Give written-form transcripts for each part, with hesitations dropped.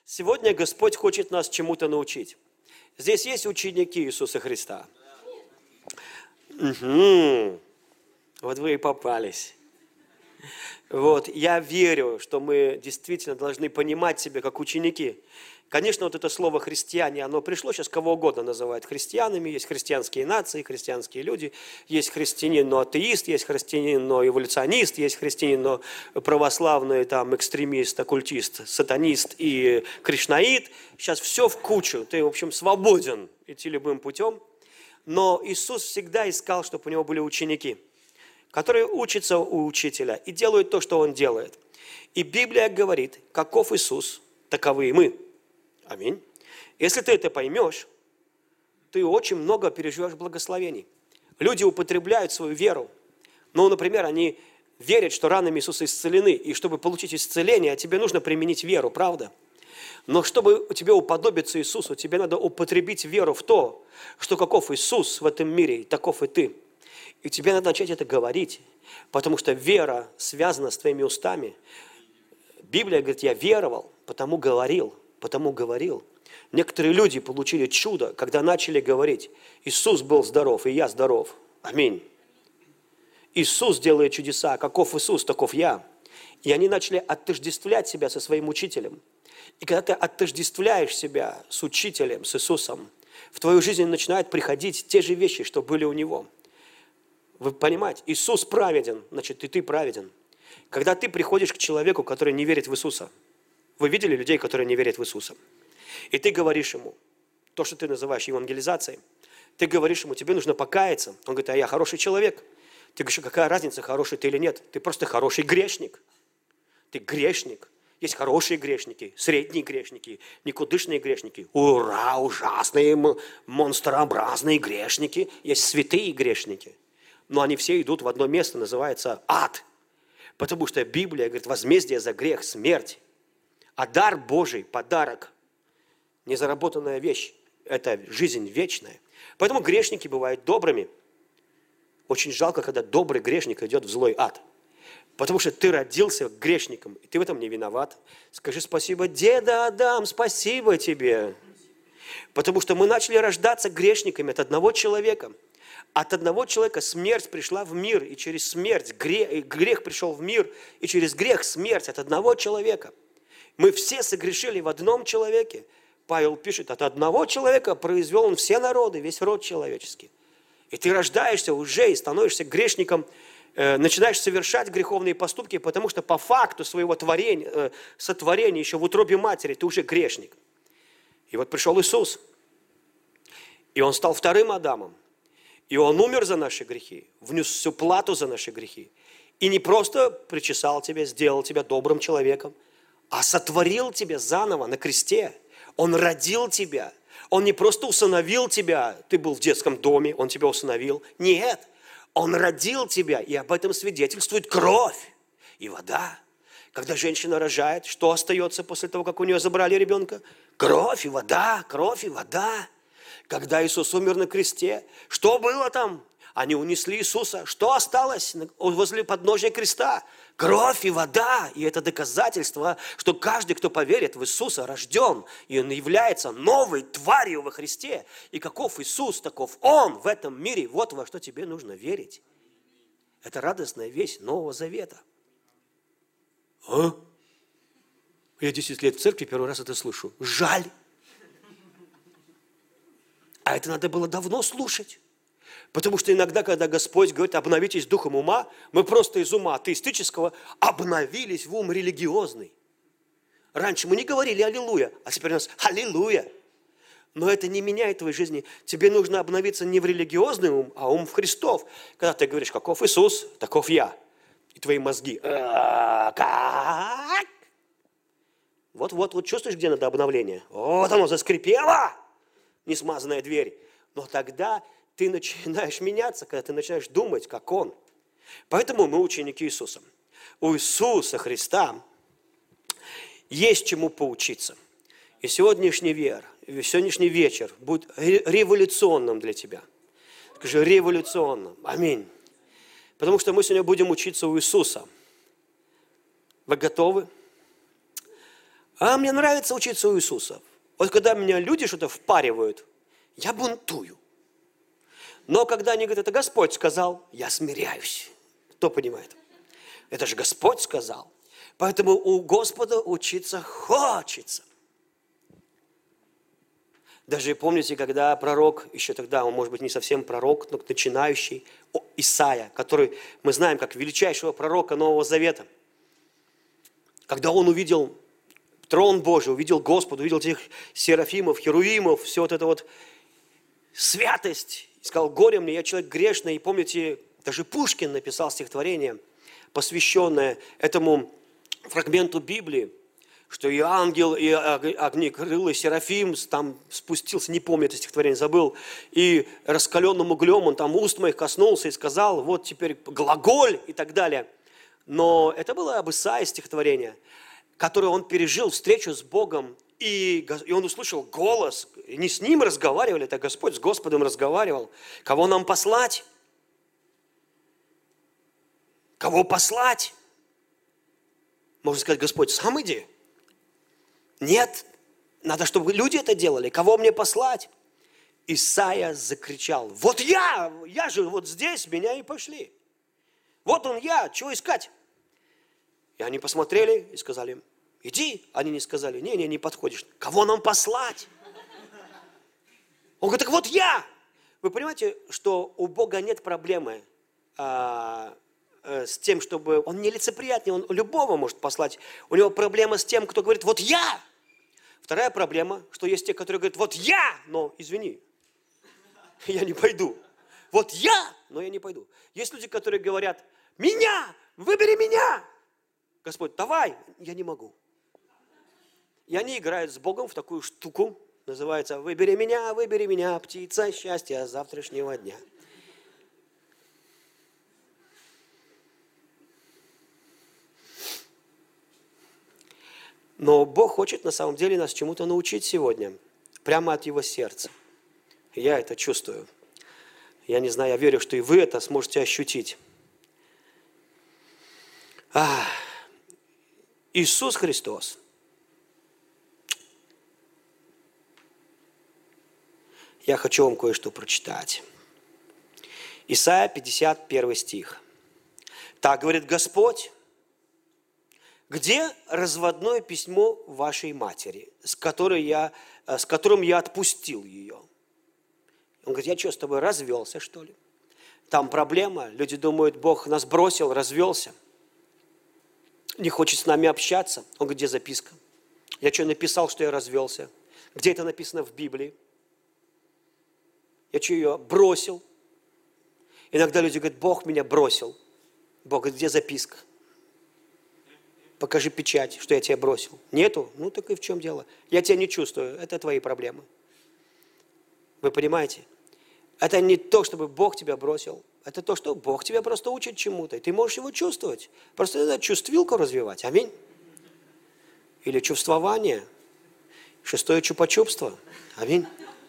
Сегодня Господь хочет нас чему-то научить. Здесь есть ученики Иисуса Христа. Угу. Вот вы и попались. Вот, я верю, что мы действительно должны понимать себя как ученики. Конечно, вот это слово «христиане», оно пришло, сейчас кого угодно называют христианами, есть христианские нации, христианские люди, есть христианин, но атеист, есть христианин, но эволюционист, есть христианин, но православный там, экстремист, оккультист, сатанист и кришнаит. Сейчас все в кучу, ты, в общем, свободен идти любым путем. Но Иисус всегда искал, чтобы у него были ученики, которые учатся у учителя и делают то, что он делает. И Библия говорит, каков Иисус, таковы и мы. Аминь. Если ты это поймешь, ты очень много переживешь благословений. Люди употребляют свою веру. Ну, например, они верят, что ранами Иисуса исцелены, и чтобы получить исцеление, тебе нужно применить веру, правда? Но чтобы тебе уподобиться Иисусу, тебе надо употребить веру в то, что каков Иисус в этом мире, таков и ты. И тебе надо начать это говорить, потому что вера связана с твоими устами. Библия говорит, я веровал, потому говорил. Некоторые люди получили чудо, когда начали говорить, Иисус был здоров, и я здоров. Аминь. Иисус делает чудеса, каков Иисус, таков я. И они начали отождествлять себя со своим учителем. И когда ты отождествляешь себя с учителем, с Иисусом, в твою жизнь начинают приходить те же вещи, что были у него. Вы понимаете, Иисус праведен, значит, и ты праведен. Когда ты приходишь к человеку, который не верит в Иисуса, вы видели людей, которые не верят в Иисуса? И ты говоришь ему, то, что ты называешь евангелизацией, ты говоришь ему, тебе нужно покаяться. Он говорит, а я хороший человек. Ты говоришь, какая разница, хороший ты или нет? Ты просто хороший грешник. Ты грешник. Есть хорошие грешники, средние грешники, никудышные грешники. Ура, ужасные, монстрообразные грешники. Есть святые грешники. Но они все идут в одно место, называется ад. Потому что Библия говорит, возмездие за грех – смерть. А дар Божий, подарок, незаработанная вещь – это жизнь вечная. Поэтому грешники бывают добрыми. Очень жалко, когда добрый грешник идет в злой ад. Потому что ты родился грешником, и ты в этом не виноват. Скажи спасибо, деда Адам, спасибо тебе. Потому что мы начали рождаться грешниками от одного человека. От одного человека смерть пришла в мир, и через смерть грех пришел в мир, и через грех смерть от одного человека. Мы все согрешили в одном человеке. Павел пишет, от одного человека произвел он все народы, весь род человеческий. И ты рождаешься уже и становишься грешником, начинаешь совершать греховные поступки, потому что по факту своего сотворения еще в утробе матери ты уже грешник. И вот пришел Иисус, и Он стал вторым Адамом, и Он умер за наши грехи, внес всю плату за наши грехи. И не просто причесал тебя, сделал тебя добрым человеком, а сотворил тебя заново на кресте. Он родил тебя. Он не просто усыновил тебя, ты был в детском доме, Он тебя усыновил. Нет, Он родил тебя, и об этом свидетельствует кровь и вода. Когда женщина рожает, что остается после того, как у нее забрали ребенка? Кровь и вода, кровь и вода. Когда Иисус умер на кресте, что было там? Они унесли Иисуса. Что осталось возле подножия креста? Кровь и вода. И это доказательство, что каждый, кто поверит в Иисуса, рожден. И он является новой тварью во Христе. И каков Иисус, таков Он в этом мире. Вот во что тебе нужно верить. Это радостная весть Нового Завета. А? Я 10 лет в церкви, первый раз это слышу. Жаль. А это надо было давно слушать. Потому что иногда, когда Господь говорит, обновитесь духом ума, мы просто из ума атеистического обновились в ум религиозный. Раньше мы не говорили аллилуйя, а теперь у нас аллилуйя. Но это не меняет твоей жизни. Тебе нужно обновиться не в религиозный ум, а ум в Христов. Когда ты говоришь, каков Иисус, таков я. И твои мозги. Как? Вот чувствуешь, где надо обновление? Вот оно заскрипело, несмазанная дверь. Но тогда ты начинаешь меняться, когда ты начинаешь думать, как Он. Поэтому мы ученики Иисуса. У Иисуса Христа есть чему поучиться. И сегодняшний вечер будет революционным для тебя. Скажи, революционным. Аминь. Потому что мы сегодня будем учиться у Иисуса. Вы готовы? А мне нравится учиться у Иисуса. Вот когда меня люди что-то впаривают, я бунтую. Но когда они говорят, это Господь сказал, я смиряюсь. Кто понимает? Это же Господь сказал. Поэтому у Господа учиться хочется. Даже помните, когда пророк, еще тогда, он может быть не совсем пророк, но начинающий, Исаия, который мы знаем как величайшего пророка Нового Завета, когда он увидел трон Божий, увидел Господа, увидел этих серафимов, херувимов, все вот это вот святость, и сказал, горе мне, я человек грешный. И помните, даже Пушкин написал стихотворение, посвященное этому фрагменту Библии, что и ангел, и огнекрылый серафим там спустился, не помню это стихотворение, забыл, и раскаленным углем он там уст моих коснулся и сказал, вот теперь глаголь и так далее. Но это было об Исаии стихотворение, которое он пережил встречу с Богом, и он услышал голос, и не с ним разговаривали, это Господь с Господом разговаривал. Кого нам послать? Кого послать? Можно сказать, Господь, сам иди. Нет, надо, чтобы люди это делали. Кого мне послать? Исаия закричал, вот я же вот здесь, меня и пошли. Вот он я, чего искать? И они посмотрели и сказали, иди. Они не сказали, не подходишь. Кого нам послать? Он говорит, так вот я. Вы понимаете, что у Бога нет проблемы с тем, чтобы... Он нелицеприятный, он любого может послать. У него проблема с тем, кто говорит, вот я. Вторая проблема, что есть те, которые говорят, вот я, но извини, я не пойду. Вот я, но я не пойду. Есть люди, которые говорят, меня, выбери меня. Господь, давай, я не могу. И они играют с Богом в такую штуку, называется выбери меня, птица счастья завтрашнего дня». Но Бог хочет на самом деле нас чему-то научить сегодня, прямо от Его сердца. Я это чувствую. Я не знаю, я верю, что и вы это сможете ощутить. Иисус Христос. Я хочу вам кое-что прочитать. Исайя 51 стих. Так говорит Господь, где разводное письмо вашей матери, с которым я отпустил ее? Он говорит, я что, с тобой развелся, что ли? Там проблема, люди думают, Бог нас бросил, развелся, не хочет с нами общаться. Он говорит, где записка? Я что, написал, что я развелся? Где это написано в Библии? Я что, ее бросил? Иногда люди говорят, Бог меня бросил. Бог говорит, где записка? Покажи печать, что я тебя бросил. Нету? Ну так и в чем дело? Я тебя не чувствую, это твои проблемы. Вы понимаете? Это не то, чтобы Бог тебя бросил. Это то, что Бог тебя просто учит чему-то. И ты можешь его чувствовать. Просто надо чувствилку развивать. Аминь. Или чувствование. 6-е чупа-чупство. Аминь.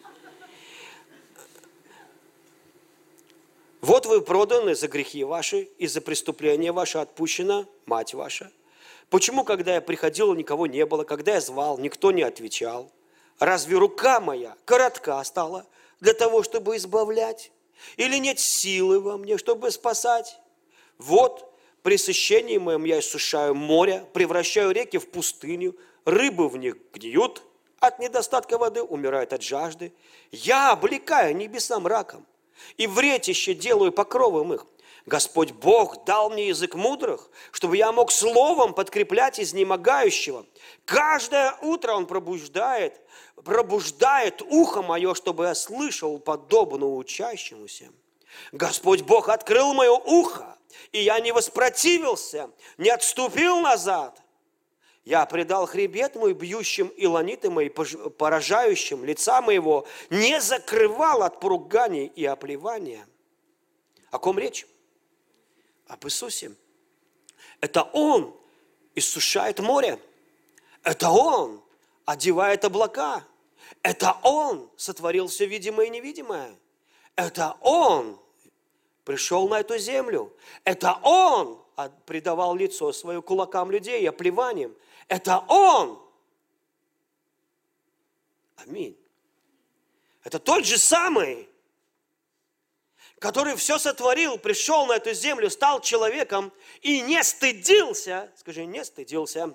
Вот вы проданы за грехи ваши, и за преступления ваши отпущена мать ваша. Почему, когда я приходил, никого не было, когда я звал, никто не отвечал? Разве рука моя коротка стала для того, чтобы избавлять? Или нет силы во мне, чтобы спасать? Вот, при пресыщении моем я иссушаю море, превращаю реки в пустыню, рыбы в них гниют от недостатка воды, умирают от жажды. Я облекаю небеса мраком, и вретище делаю покровом их. Господь Бог дал мне язык мудрых, чтобы я мог словом подкреплять изнемогающего. Каждое утро Он пробуждает ухо мое, чтобы я слышал подобно учащемуся. Господь Бог открыл мое ухо, и я не воспротивился, не отступил назад. Я предал хребет мой бьющим и ланиты мои поражающим, лица моего не закрывал от поруганий и оплевания. О ком речь? Об Иисусе. Это Он иссушает море. Это Он одевает облака. Это Он сотворил все видимое и невидимое. Это Он пришел на эту землю. Это Он предавал лицо свое кулакам людей и оплеванием. Это Он Аминь. Это тот же самый, который все сотворил, пришел на эту землю, стал человеком и не стыдился, скажи, не стыдился,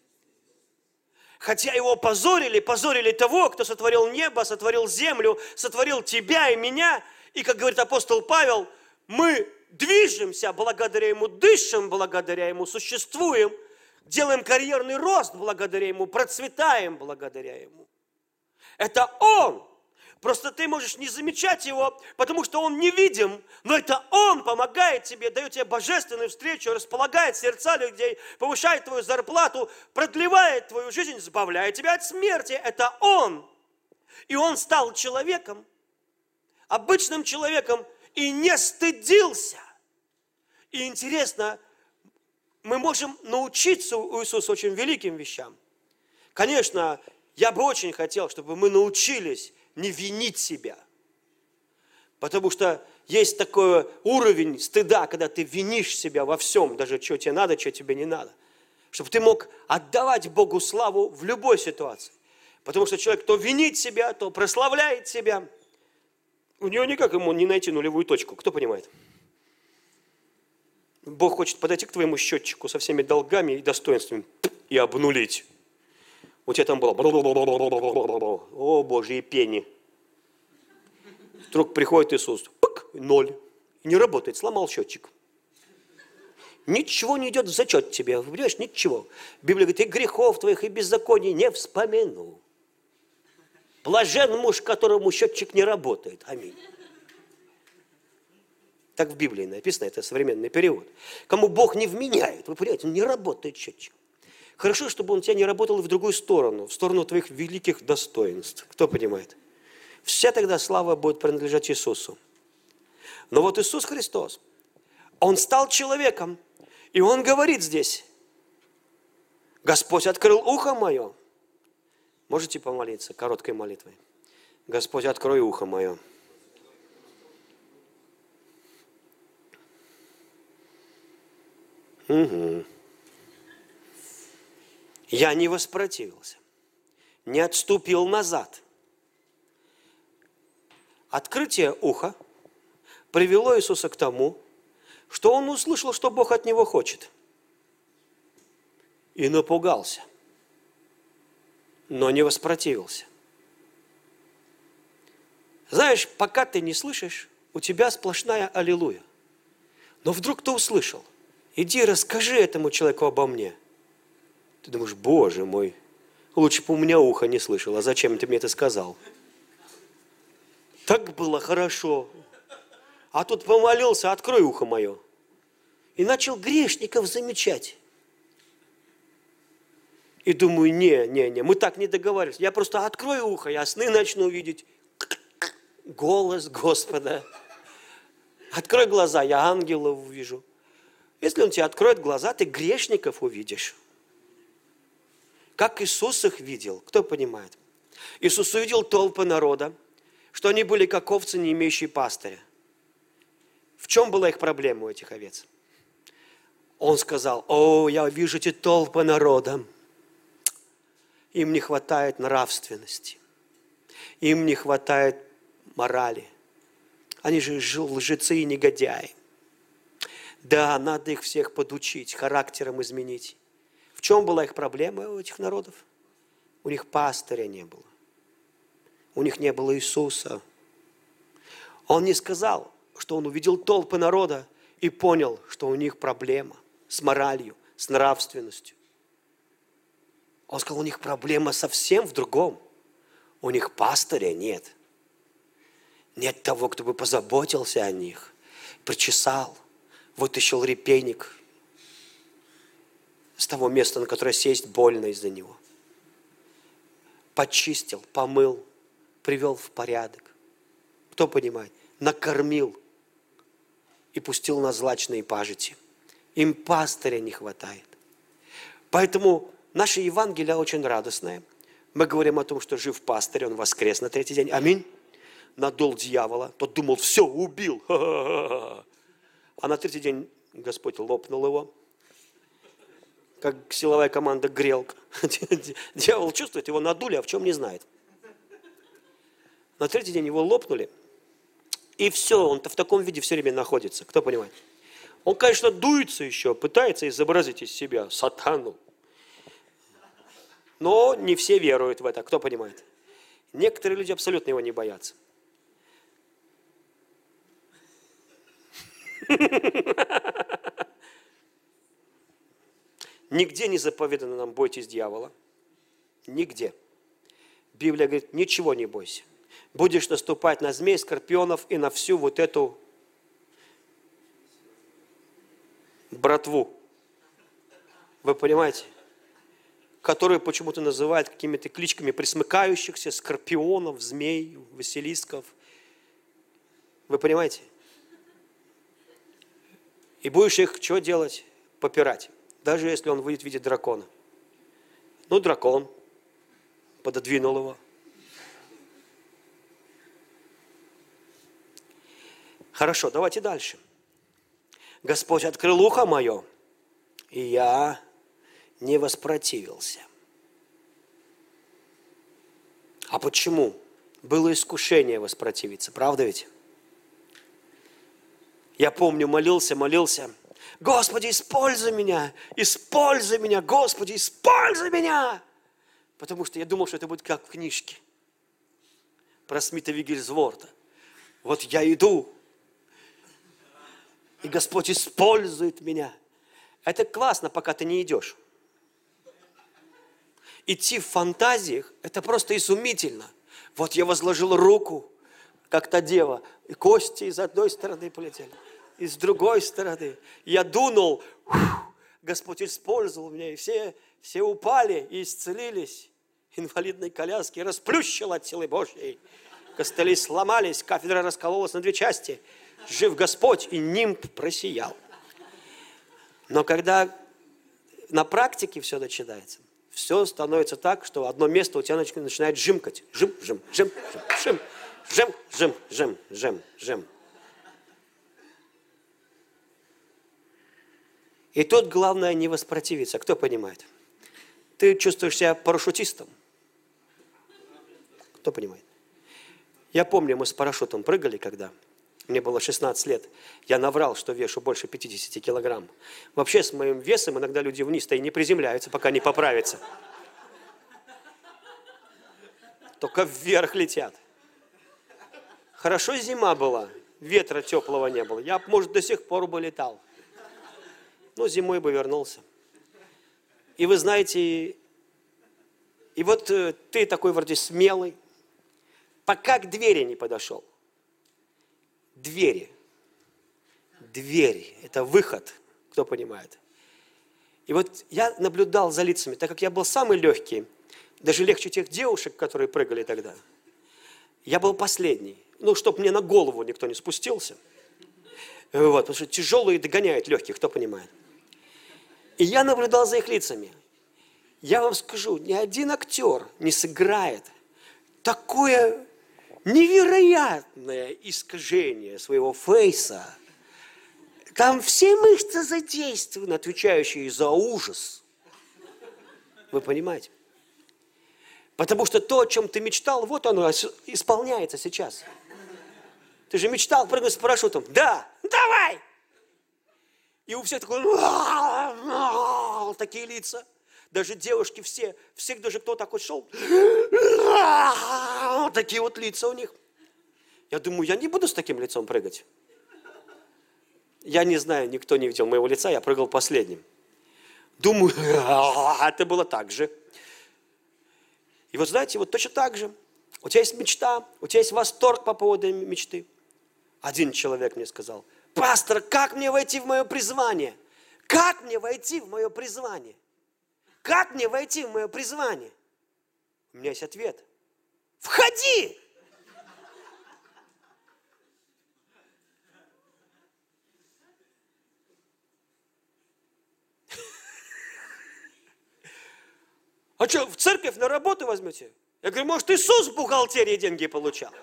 хотя его позорили того, кто сотворил небо, сотворил землю, сотворил тебя и меня, и, как говорит апостол Павел, мы движемся благодаря ему, дышим благодаря ему, существуем, делаем карьерный рост благодаря ему, процветаем благодаря ему. Это Он. Просто ты можешь не замечать его, потому что он невидим, но это он помогает тебе, дает тебе божественную встречу, располагает сердца людей, повышает твою зарплату, продлевает твою жизнь, избавляет тебя от смерти. Это он. И он стал человеком, обычным человеком, и не стыдился. И интересно, мы можем научиться у Иисуса очень великим вещам. Конечно, я бы очень хотел, чтобы мы научились не винить себя. Потому что есть такой уровень стыда, когда ты винишь себя во всем, даже что тебе надо, что тебе не надо. Чтобы ты мог отдавать Богу славу в любой ситуации. Потому что человек то винит себя, то прославляет себя. У него никак ему не найти нулевую точку. Кто понимает? Бог хочет подойти к твоему счетчику со всеми долгами и достоинствами и обнулить. У тебя там было, о, Божьи пени. Вдруг приходит Иисус, пык, 0. И не работает, сломал счетчик. Ничего не идет в зачет тебе, понимаешь, ничего. Библия говорит, и грехов твоих, и беззаконий не вспомяну. Блажен муж, которому счетчик не работает. Аминь. Так в Библии написано, это современный перевод. Кому Бог не вменяет, вы понимаете, не работает счетчик. Хорошо, чтобы он у тебя не работал в другую сторону, в сторону твоих великих достоинств. Кто понимает? Вся тогда слава будет принадлежать Иисусу. Но вот Иисус Христос, Он стал человеком, и Он говорит здесь, Господь открыл ухо мое. Можете помолиться короткой молитвой? Господь, открой ухо мое. Угу. Я не воспротивился, не отступил назад. Открытие уха привело Иисуса к тому, что Он услышал, что Бог от Него хочет. И напугался, но не воспротивился. Знаешь, пока ты не слышишь, у тебя сплошная аллилуйя. Но вдруг ты услышал, иди расскажи этому человеку обо мне. Ты думаешь, Боже мой, лучше бы у меня ухо не слышало, зачем ты мне это сказал? Так было хорошо. А тут помолился, открой ухо мое. И начал грешников замечать. И думаю, не, мы так не договаривались. Я просто открою ухо, я сны начну видеть. Голос Господа. Открой глаза, я ангелов увижу. Если Он тебе откроет глаза, ты грешников увидишь. Как Иисус их видел, кто понимает? Иисус увидел толпы народа, что они были как овцы, не имеющие пастыря. В чем была их проблема у этих овец? Он сказал, о, я вижу эти толпы народа. Им не хватает нравственности. Им не хватает морали. Они же лжецы и негодяи. Да, надо их всех подучить, характером изменить. В чем была их проблема у этих народов? У них пастыря не было. У них не было Иисуса. Он не сказал, что он увидел толпы народа и понял, что у них проблема с моралью, с нравственностью. Он сказал, у них проблема совсем в другом. У них пастыря нет. Нет того, кто бы позаботился о них, причесал, вытащил репейник с того места, на которое сесть больно из-за него. Почистил, помыл, привел в порядок. Кто понимает? Накормил и пустил на злачные пажити. Им пастыря не хватает. Поэтому наше Евангелие очень радостное. Мы говорим о том, что жив пастырь, он воскрес на третий день. Аминь. Надул дьявола. Тот думал, все, убил. А на третий день Господь лопнул его. Как силовая команда грелка. Дьявол чувствует, его надули, а в чем не знает. На третий день его лопнули, и все, он в таком виде все время находится. Кто понимает? Он, конечно, дуется еще, пытается изобразить из себя сатану. Но не все веруют в это, кто понимает? Некоторые люди абсолютно его не боятся. Нигде не заповедано нам бойтесь дьявола. Нигде. Библия говорит, ничего не бойся. Будешь наступать на змей, скорпионов и на всю вот эту братву. Вы понимаете? Которую почему-то называют какими-то кличками присмыкающихся, скорпионов, змей, василисков. Вы понимаете? И будешь их что делать? Попирать. Даже если он выйдет в виде дракона. Ну, дракон. Пододвинул его. Хорошо, давайте дальше. Господь открыл ухо мое, и я не воспротивился. А почему? Было искушение воспротивиться, правда ведь? Я помню, молился. Господи, используй меня, Господи, используй меня. Потому что я думал, что это будет как в книжке про Смита Виггельсворта. Вот я иду, и Господь использует меня. Это классно, пока ты не идешь. Идти в фантазиях, это просто изумительно. Вот я возложил руку, как та дева, и кости из одной стороны полетели, и с другой стороны. Я дунул, Господь использовал меня, и все упали и исцелились. Инвалидной коляски расплющил от силы Божьей. Костыли сломались, кафедра раскололась на 2 части. Жив Господь, и нимб просиял. Но когда на практике все начинается, все становится так, что одно место у тебя начинает жимкать. Жим. И тут главное не воспротивиться. Кто понимает? Ты чувствуешь себя парашютистом. Кто понимает? Я помню, мы с парашютом прыгали, когда мне было 16 лет. Я наврал, что вешу больше 50 килограмм. Вообще с моим весом иногда люди вниз-то и не приземляются, пока не поправятся. Только вверх летят. Хорошо зима была, ветра теплого не было. Я, может, до сих пор бы летал. Но зимой бы вернулся. И вы знаете, и вот ты такой вроде смелый, пока к двери не подошел. Двери. Дверь – это выход, кто понимает. И вот я наблюдал за лицами, так как я был самый легкий, даже легче тех девушек, которые прыгали тогда. Я был последний. Ну, чтобы мне на голову никто не спустился. Вот, потому что тяжелые догоняют легких, кто понимает. И я наблюдал за их лицами. Я вам скажу, ни один актер не сыграет такое невероятное искажение своего фейса. Там все мышцы задействованы, отвечающие за ужас. Вы понимаете? Потому что то, о чем ты мечтал, вот оно исполняется сейчас. Ты же мечтал прыгнуть с парашютом. Да, давай! И у всех такие лица. Даже девушки все даже кто так вот шел, такие вот лица у них. Я думаю, я не буду с таким лицом прыгать. Я не знаю, никто не видел моего лица, я прыгал последним. Думаю, это было так же. И вот знаете, вот точно так же. У тебя есть мечта, у тебя есть восторг по поводу мечты. Один человек мне сказал: пастор, как мне войти в мое призвание? Как мне войти в мое призвание? Как мне войти в мое призвание? У меня есть ответ. Входи! А что, в церковь на работу возьмете? Я говорю, может, Иисус в бухгалтерии деньги получал?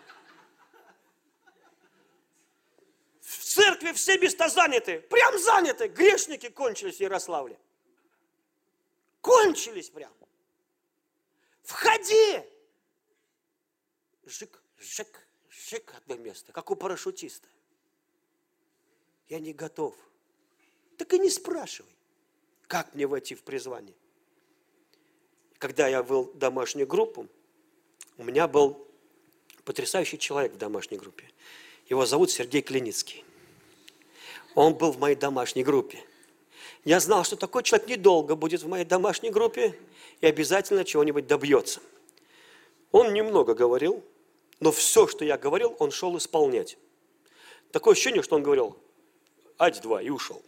В церкви все места заняты, прям заняты. Грешники кончились в Ярославле. Кончились прям. Входи! Жик. Жик, жик, одно место, как у парашютиста. Я не готов. Так и не спрашивай, как мне войти в призвание. Когда я вел домашнюю группу, у меня был потрясающий человек в домашней группе. Его зовут Сергей Клиницкий. Он был в моей домашней группе. Я знал, что такой человек недолго будет в моей домашней группе и обязательно чего-нибудь добьется. Он немного говорил, но все, что я говорил, он шел исполнять. Такое ощущение, что он говорил «ать-два» и ушел.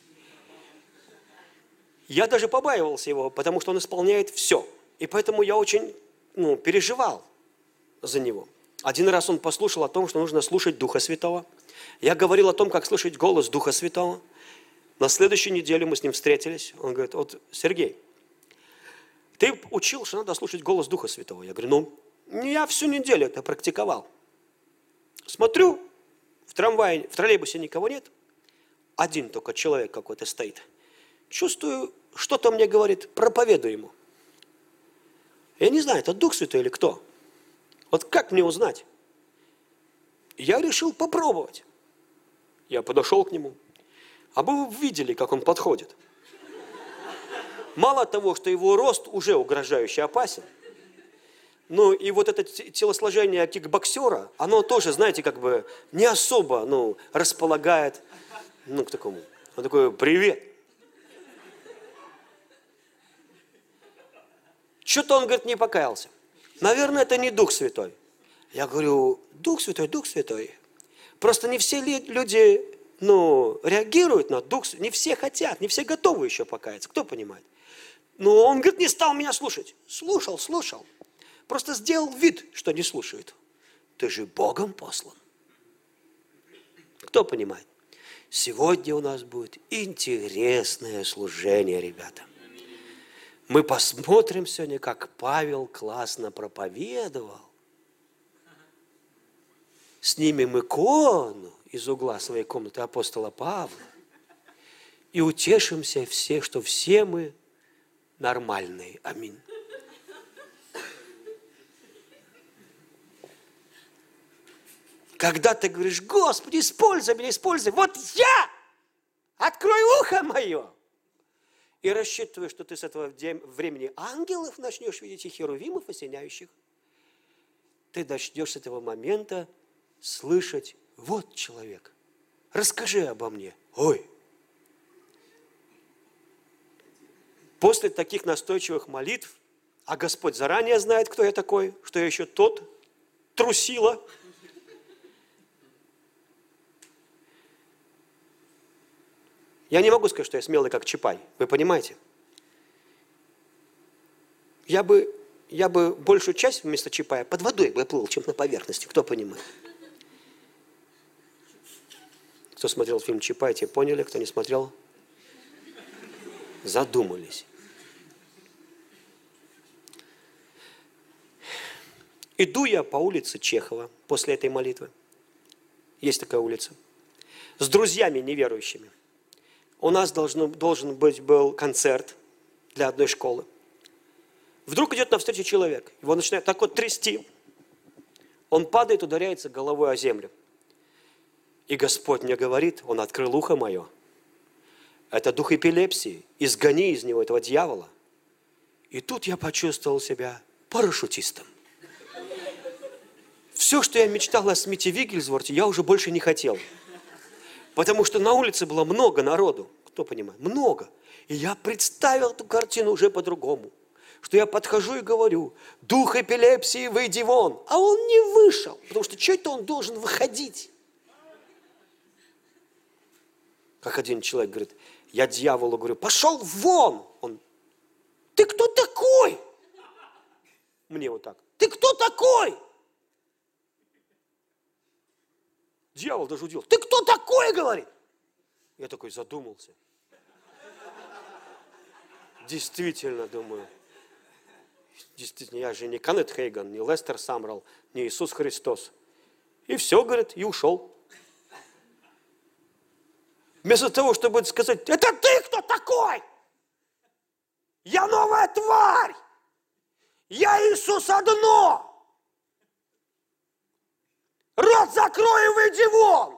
Я даже побаивался его, потому что он исполняет все. И поэтому я очень переживал за него. Один раз он послушал о том, что нужно слушать Духа Святого. Я говорил о том, как слышать голос Духа Святого. На следующей неделе мы с ним встретились. Он говорит: вот, Сергей, ты учил, что надо слушать голос Духа Святого. Я говорю: я всю неделю это практиковал. Смотрю, в трамвае, в троллейбусе никого нет. Один только человек какой-то стоит. Чувствую, что-то мне говорит, проповедуй ему. Я не знаю, это Дух Святой или кто. Вот как мне узнать? Я решил попробовать. Я подошел к нему. А вы видели, как он подходит. Мало того, что его рост уже угрожающе опасен, но и вот это телосложение кикбоксера, оно тоже, знаете, как бы не особо, располагает, к такому. Он такой: привет. Что-то он, говорит, не покаялся. Наверное, это не Дух Святой. Я говорю: Дух Святой, Дух Святой. Просто не все люди, реагируют на Дух Святой. Не все хотят, не все готовы еще покаяться. Кто понимает? Но он, говорит, не стал меня слушать. Слушал. Просто сделал вид, что не слушает. Ты же Богом послан. Кто понимает? Сегодня у нас будет интересное служение, ребята. Мы посмотрим сегодня, как Павел классно проповедовал. Снимем икону из угла своей комнаты апостола Павла и утешимся все, что все мы нормальные. Аминь. Когда ты говоришь: Господи, используй меня, используй. Вот я! Открой ухо мое! И рассчитываешь, что ты с этого времени ангелов начнешь видеть и херувимов осеняющих. Ты начнешь с этого момента слышать: вот человек, расскажи обо мне. Ой! После таких настойчивых молитв, а Господь заранее знает, кто я такой, что я еще тот трусила. Я не могу сказать, что я смелый, как Чапай. Вы понимаете? Я бы большую часть вместо Чапая под водой бы плыл, чем на поверхности. Кто понимает? Кто смотрел фильм «Чапай», те поняли, кто не смотрел, задумались. Иду я по улице Чехова после этой молитвы. Есть такая улица. С друзьями неверующими. У нас должен быть был концерт для одной школы. Вдруг идет навстречу человек. Его начинает так вот трясти. Он падает, ударяется головой о землю. И Господь мне говорит, Он открыл ухо мое. Это дух эпилепсии. Изгони из него этого дьявола. И тут я почувствовал себя парашютистом. Все, что я мечтал о Смите Виггельсворте, я уже больше не хотел. Потому что на улице было много народу. Кто понимает? Много. И я представил эту картину уже по-другому. Что я подхожу и говорю: дух эпилепсии, выйди вон. А он не вышел. Потому что что-то он должен выходить. Как один человек говорит: я дьяволу говорю: пошел вон. Он: ты кто такой? Мне вот так: ты кто такой? Дьявол даже удивился: ты кто такой, говорит? Я такой задумался. Действительно, думаю. Действительно, я же не Канет Хейган, не Лестер Самрал, не Иисус Христос. И все, говорит, и ушел. Вместо того, чтобы сказать: это ты кто такой? Я новая тварь! Я Иисус одно! закрой и выйди вон!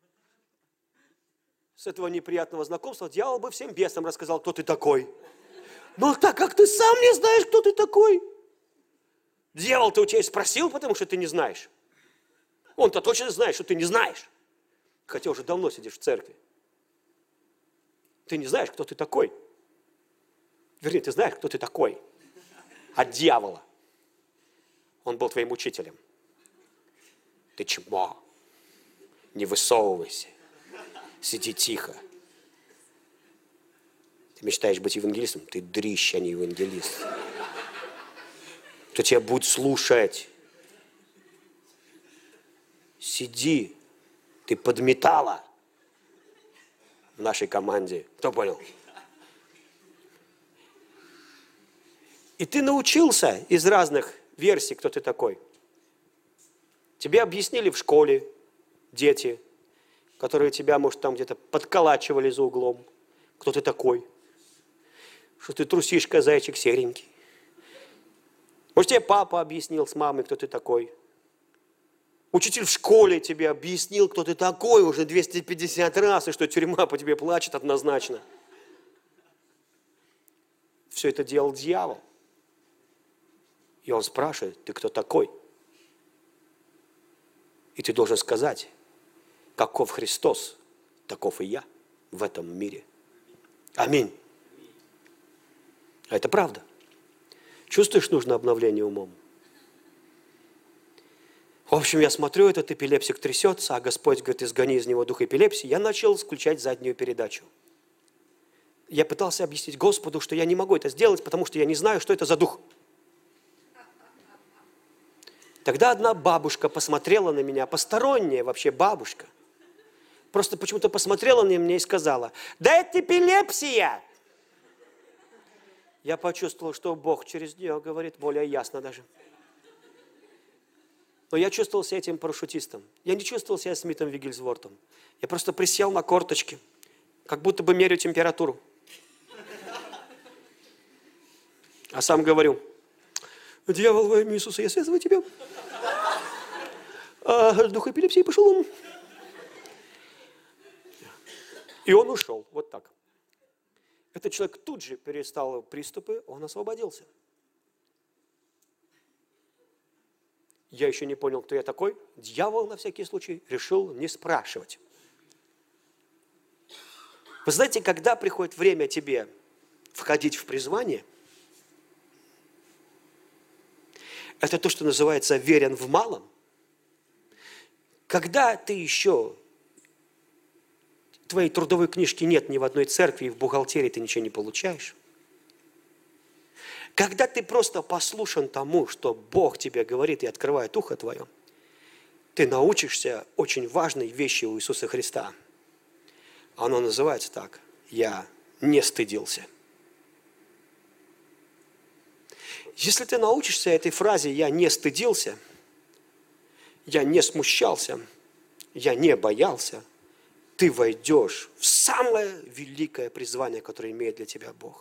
С этого неприятного знакомства дьявол бы всем бесам рассказал, кто ты такой. Но так как ты сам не знаешь, кто ты такой. Дьявол-то у тебя и спросил, потому что ты не знаешь. Он-то точно знает, что ты не знаешь. Хотя уже давно сидишь в церкви. Ты не знаешь, кто ты такой. Вернее, ты знаешь, кто ты такой. От дьявола. Он был твоим учителем. Ты чмо. Не высовывайся. Сиди тихо. Ты мечтаешь быть евангелистом? Ты дрищ, а не евангелист. Кто тебя будет слушать? Сиди. Ты подметала в нашей команде. Кто понял? И ты научился из разных версий, кто ты такой. Тебе объяснили в школе дети, которые тебя, может, там где-то подколачивали за углом. Кто ты такой? Что ты трусишка, зайчик серенький. Может, тебе папа объяснил с мамой, кто ты такой. Учитель в школе тебе объяснил, кто ты такой уже 250 раз, и что тюрьма по тебе плачет однозначно. Все это делал дьявол. И он спрашивает, ты кто такой? И ты должен сказать, каков Христос, таков и я в этом мире. Аминь. А это правда. Чувствуешь, нужно обновление умом? В общем, я смотрю, этот эпилепсик трясется, а Господь говорит, изгони из него дух эпилепсии. Я начал включать заднюю передачу. Я пытался объяснить Господу, что я не могу это сделать, потому что я не знаю, что это за дух. Тогда одна бабушка посмотрела на меня, посторонняя вообще бабушка. Просто почему-то посмотрела на меня и сказала, да это эпилепсия! Я почувствовал, что Бог через нее говорит более ясно даже. Но я чувствовал себя этим парашютистом. Я не чувствовал себя Смитом Виггельсвортом. Я просто присел на корточки, как будто бы меряю температуру. А сам говорю, дьявол во имя Иисуса, я связываю тебя. А дух эпилепсии пошел он. И он ушел, вот так. Этот человек тут же перестал приступы, он освободился. Я еще не понял, кто я такой. Дьявол, на всякий случай, решил не спрашивать. Вы знаете, когда приходит время тебе входить в призвание, это то, что называется верен в малом. Когда ты еще, твоей трудовой книжки нет ни в одной церкви, и в бухгалтерии ты ничего не получаешь. Когда ты просто послушан тому, что Бог тебе говорит и открывает ухо твое, ты научишься очень важной вещи у Иисуса Христа. Оно называется так: «Я не стыдился». Если ты научишься этой фразе «я не стыдился», «я не смущался», «я не боялся», ты войдешь в самое великое призвание, которое имеет для тебя Бог.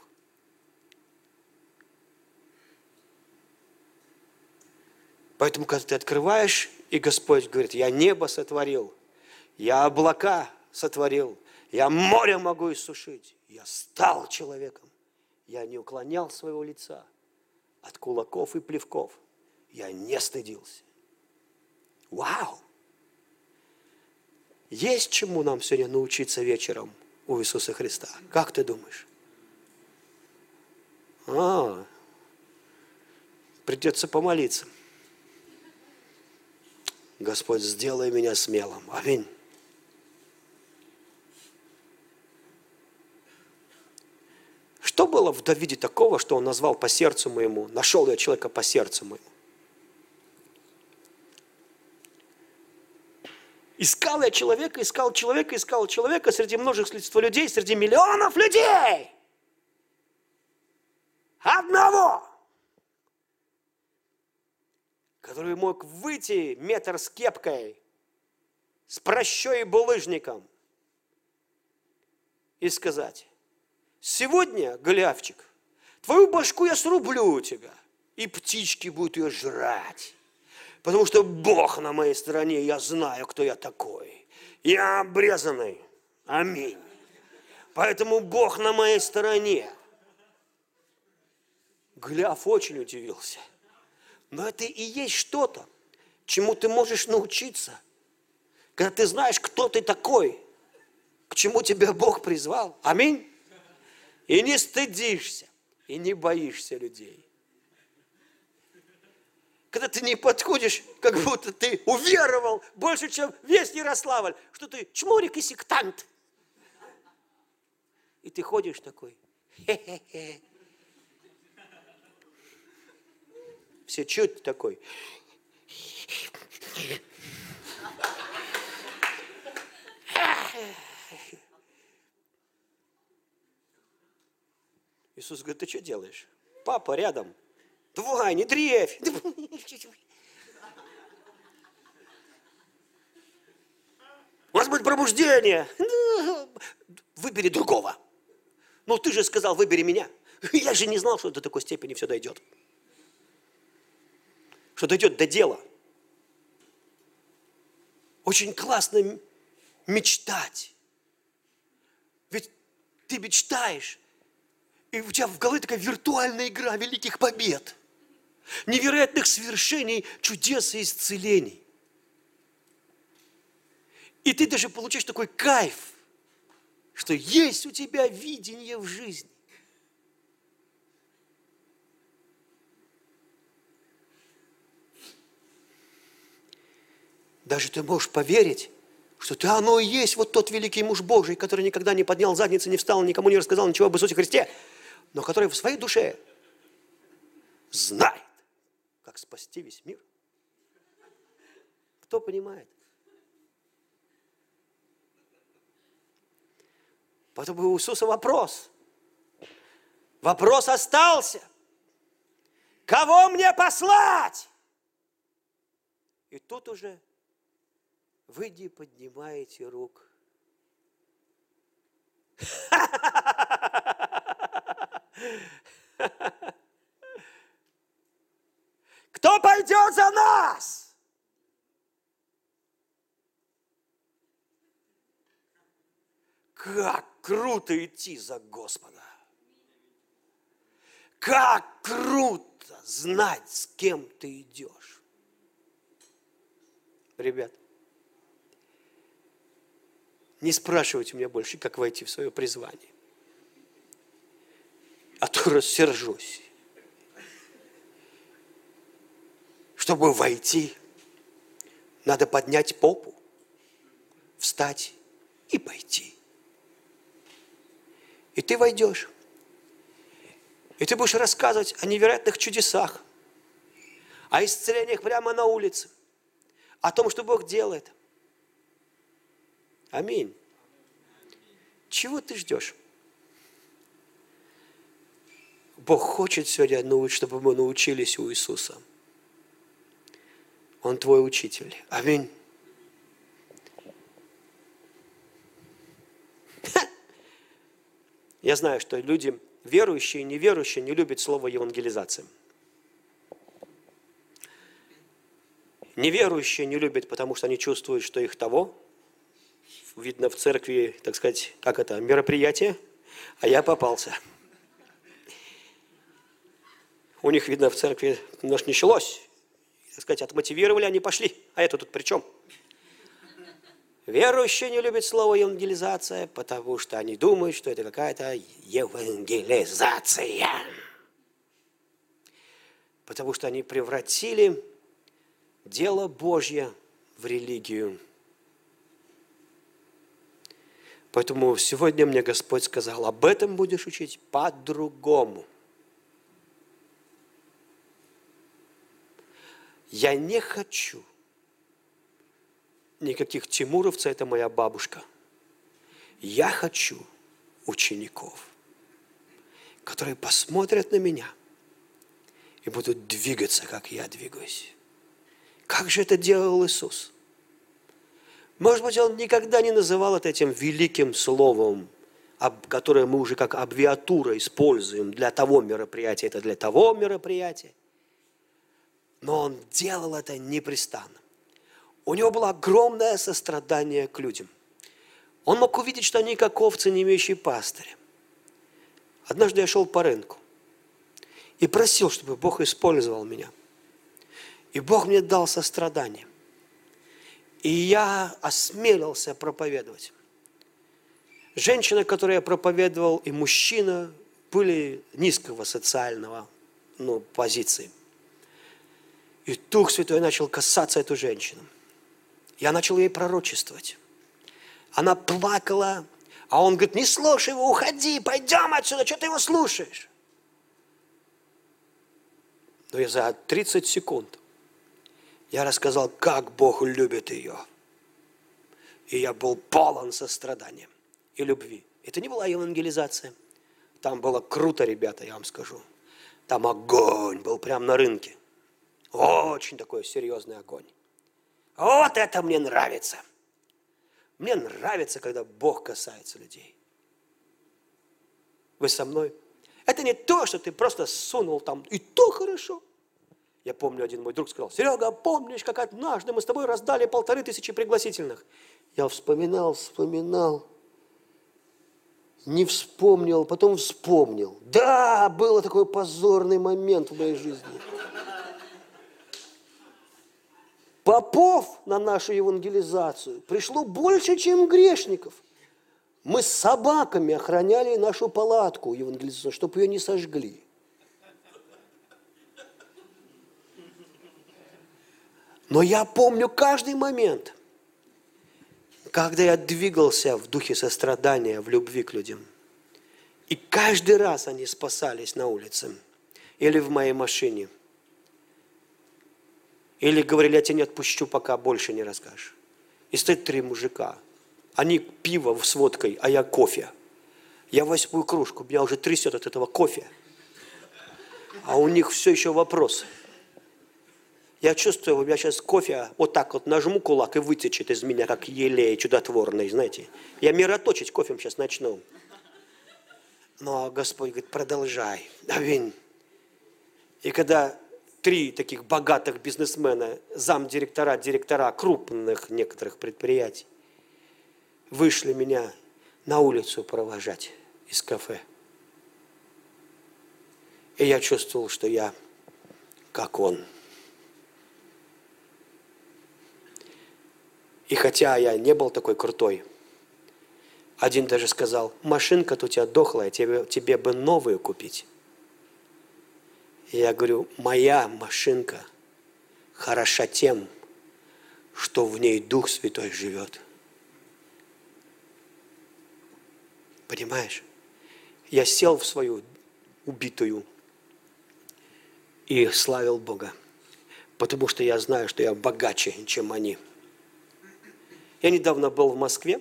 Поэтому, когда ты открываешь, и Господь говорит, я небо сотворил, я облака сотворил, я море могу иссушить, я стал человеком, я не уклонял своего лица от кулаков и плевков, я не стыдился. Вау! Есть чему нам сегодня научиться вечером у Иисуса Христа. Как ты думаешь? Придется помолиться. Господь, сделай меня смелым. Аминь. Что было в Давиде такого, что он назвал по сердцу моему? Нашел я человека по сердцу моему. Искал я человека, искал человека, искал человека среди множества людей, среди миллионов людей. Одного, который мог выйти метр с кепкой, с прощой и булыжником и сказать, сегодня, Голиафчик, твою башку я срублю у тебя, и птички будут ее жрать. Потому что Бог на моей стороне, я знаю, кто я такой. Я обрезанный. Аминь. Поэтому Бог на моей стороне. Голиаф очень удивился. Но это и есть что-то, чему ты можешь научиться. Когда ты знаешь, кто ты такой, к чему тебя Бог призвал. Аминь. И не стыдишься, и не боишься людей. Когда ты не подходишь, как будто ты уверовал больше, чем весь Ярославль, что ты чморик и сектант. И ты ходишь такой, хе-хе-хе. Все, что ты такой? Иисус говорит, ты что делаешь? Папа рядом. Давай, не дрейфь. У вас будет пробуждение. Выбери другого. Ну, ты же сказал, выбери меня. Я же не знал, что до такой степени все дойдет. Что дойдет до дела. Очень классно мечтать. Ведь ты мечтаешь, и у тебя в голове такая виртуальная игра великих побед, невероятных свершений, чудес и исцелений. И ты даже получаешь такой кайф, что есть у тебя видение в жизни. Даже ты можешь поверить, что ты оно и есть, вот тот великий муж Божий, который никогда не поднял задницы, не встал, никому не рассказал ничего об Иисусе Христе, но который в своей душе знает, как спасти весь мир. Кто понимает? Поэтому у Иисуса вопрос. Вопрос остался. Кого мне послать? И тут уже вы не поднимаете рук. Кто пойдет за нас? Как круто идти за Господа. Как круто знать, с кем ты идешь. Ребят, не спрашивайте меня больше, как войти в свое призвание. А то рассержусь. Чтобы войти, надо поднять попу, встать и пойти. И ты войдешь. И ты будешь рассказывать о невероятных чудесах, о исцелениях прямо на улице, о том, что Бог делает. Аминь. Чего ты ждешь? Бог хочет сегодня научить, чтобы мы научились у Иисуса. Он твой учитель. Аминь. Я знаю, что люди, верующие и неверующие, не любят слово евангелизация. Неверующие не любят, потому что они чувствуют, что их того. Видно в церкви, так сказать, как это, мероприятие, а я попался. У них, видно, в церкви немножко началось. Так сказать, отмотивировали, они пошли. А это тут при чем? Верующие не любят слово евангелизация, потому что они думают, что это какая-то евангелизация. Потому что они превратили дело Божье в религию. Поэтому сегодня мне Господь сказал, об этом будешь учить по-другому. Я не хочу никаких тимуровцев, это моя бабушка. Я хочу учеников, которые посмотрят на меня и будут двигаться, как я двигаюсь. Как же это делал Иисус? Может быть, Он никогда не называл это этим великим словом, которое мы уже как аббревиатура используем для того мероприятия, это для того мероприятия. но он делал это непрестанно. У него было огромное сострадание к людям. Он мог увидеть, что они как овцы, не имеющие пастыря. Однажды я шел по рынку и просил, чтобы Бог использовал меня. И Бог мне дал сострадание. И я осмелился проповедовать. Женщина, которой я проповедовал, и мужчина были низкого социального позиции. И Дух Святой начал касаться эту женщину. Я начал ей пророчествовать. Она плакала, а он говорит: не слушай его, уходи, пойдем отсюда, что ты его слушаешь? Но я за 30 секунд я рассказал, как Бог любит ее. И я был полон сострадания и любви. Это не была евангелизация. Там было круто, ребята, я вам скажу. Там огонь был прямо на рынке. Очень такой серьезный огонь. Вот это мне нравится. Мне нравится, когда Бог касается людей. Вы со мной? Это не то, что ты просто сунул там, и то хорошо. Я помню, один мой друг сказал: Серега, помнишь, как однажды мы с тобой раздали 1500 пригласительных? Я вспоминал, не вспомнил, потом вспомнил. Да, был такой позорный момент в моей жизни. Попов на нашу евангелизацию пришло больше, чем грешников. Мы с собаками охраняли нашу палатку евангелизационную, чтобы ее не сожгли. Но я помню каждый момент, когда я двигался в духе сострадания, в любви к людям. И каждый раз они спасались на улице или в моей машине. Или говорили: я тебя не отпущу, пока больше не расскажешь. И стоят 3 мужика. Они пиво с водкой, а я кофе. Я 8-ю кружку, меня уже трясет от этого кофе. А у них все еще вопросы. Я чувствую, у меня сейчас кофе вот так вот нажму кулак и вытечет из меня, как елей чудотворный, знаете. Я мироточить кофем сейчас начну. Но Господь говорит: продолжай. Аминь. И когда 3 таких богатых бизнесмена, директора крупных некоторых предприятий, вышли меня на улицу провожать из кафе. И я чувствовал, что я как он. И хотя я не был такой крутой, один даже сказал: машинка-то у тебя дохлая, тебе бы новую купить. И я говорю: моя машинка хороша тем, что в ней Дух Святой живет. Понимаешь? Я сел в свою убитую и славил Бога, потому что я знаю, что я богаче, чем они. Я недавно был в Москве.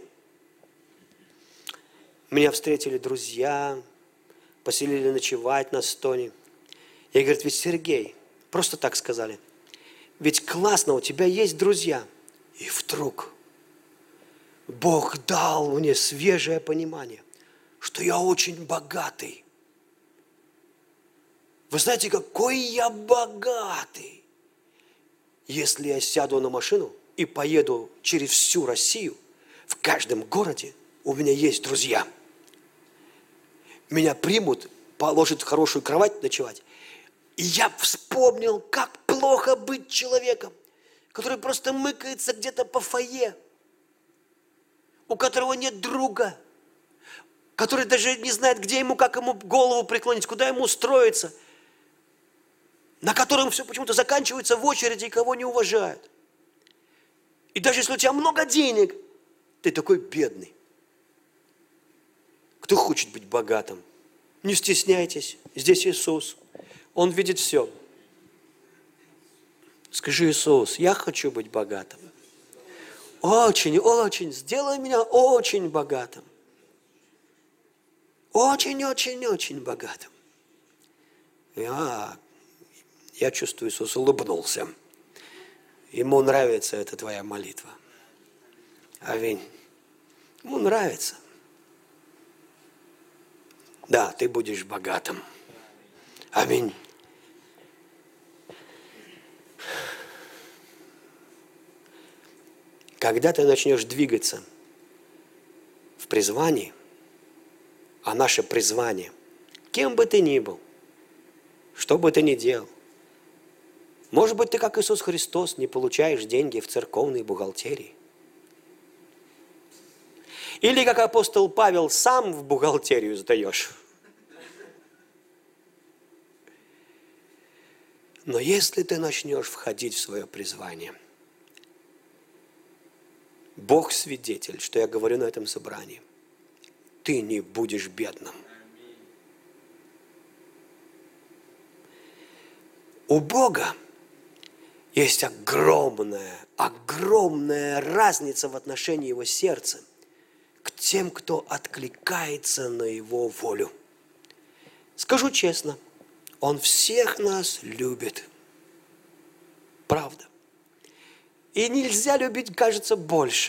Меня встретили друзья, поселили ночевать на Стоне. Я говорю: ведь Сергей, просто так сказали, ведь классно, у тебя есть друзья. И вдруг Бог дал мне свежее понимание, что я очень богатый. Вы знаете, какой я богатый, если я сяду на машину и поеду через всю Россию, в каждом городе у меня есть друзья. Меня примут, положат в хорошую кровать ночевать. И я вспомнил, как плохо быть человеком, который просто мыкается где-то по фойе, у которого нет друга, который даже не знает, где ему, как ему голову преклонить, куда ему устроиться, на котором все почему-то заканчивается в очереди и кого не уважают. И даже если у тебя много денег, ты такой бедный. Кто хочет быть богатым? Не стесняйтесь, здесь Иисус. Он видит все. Скажи: Иисус, я хочу быть богатым. Очень, очень, сделай меня очень богатым. Очень, очень, очень богатым. Я чувствую, Иисус улыбнулся. Ему нравится эта твоя молитва. Аминь. Ему нравится. Да, ты будешь богатым. Аминь. Когда ты начнешь двигаться в призвании, а наше призвание, кем бы ты ни был, что бы ты ни делал, может быть, ты, как Иисус Христос, не получаешь деньги в церковной бухгалтерии. Или, как апостол Павел, сам в бухгалтерию сдаешь. Но если ты начнешь входить в свое призвание, Бог свидетель, что я говорю на этом собрании, ты не будешь бедным. У Бога есть огромная разница в отношении Его сердца к тем, кто откликается на Его волю. Скажу честно, Он всех нас любит. Правда. И нельзя любить, кажется, больше.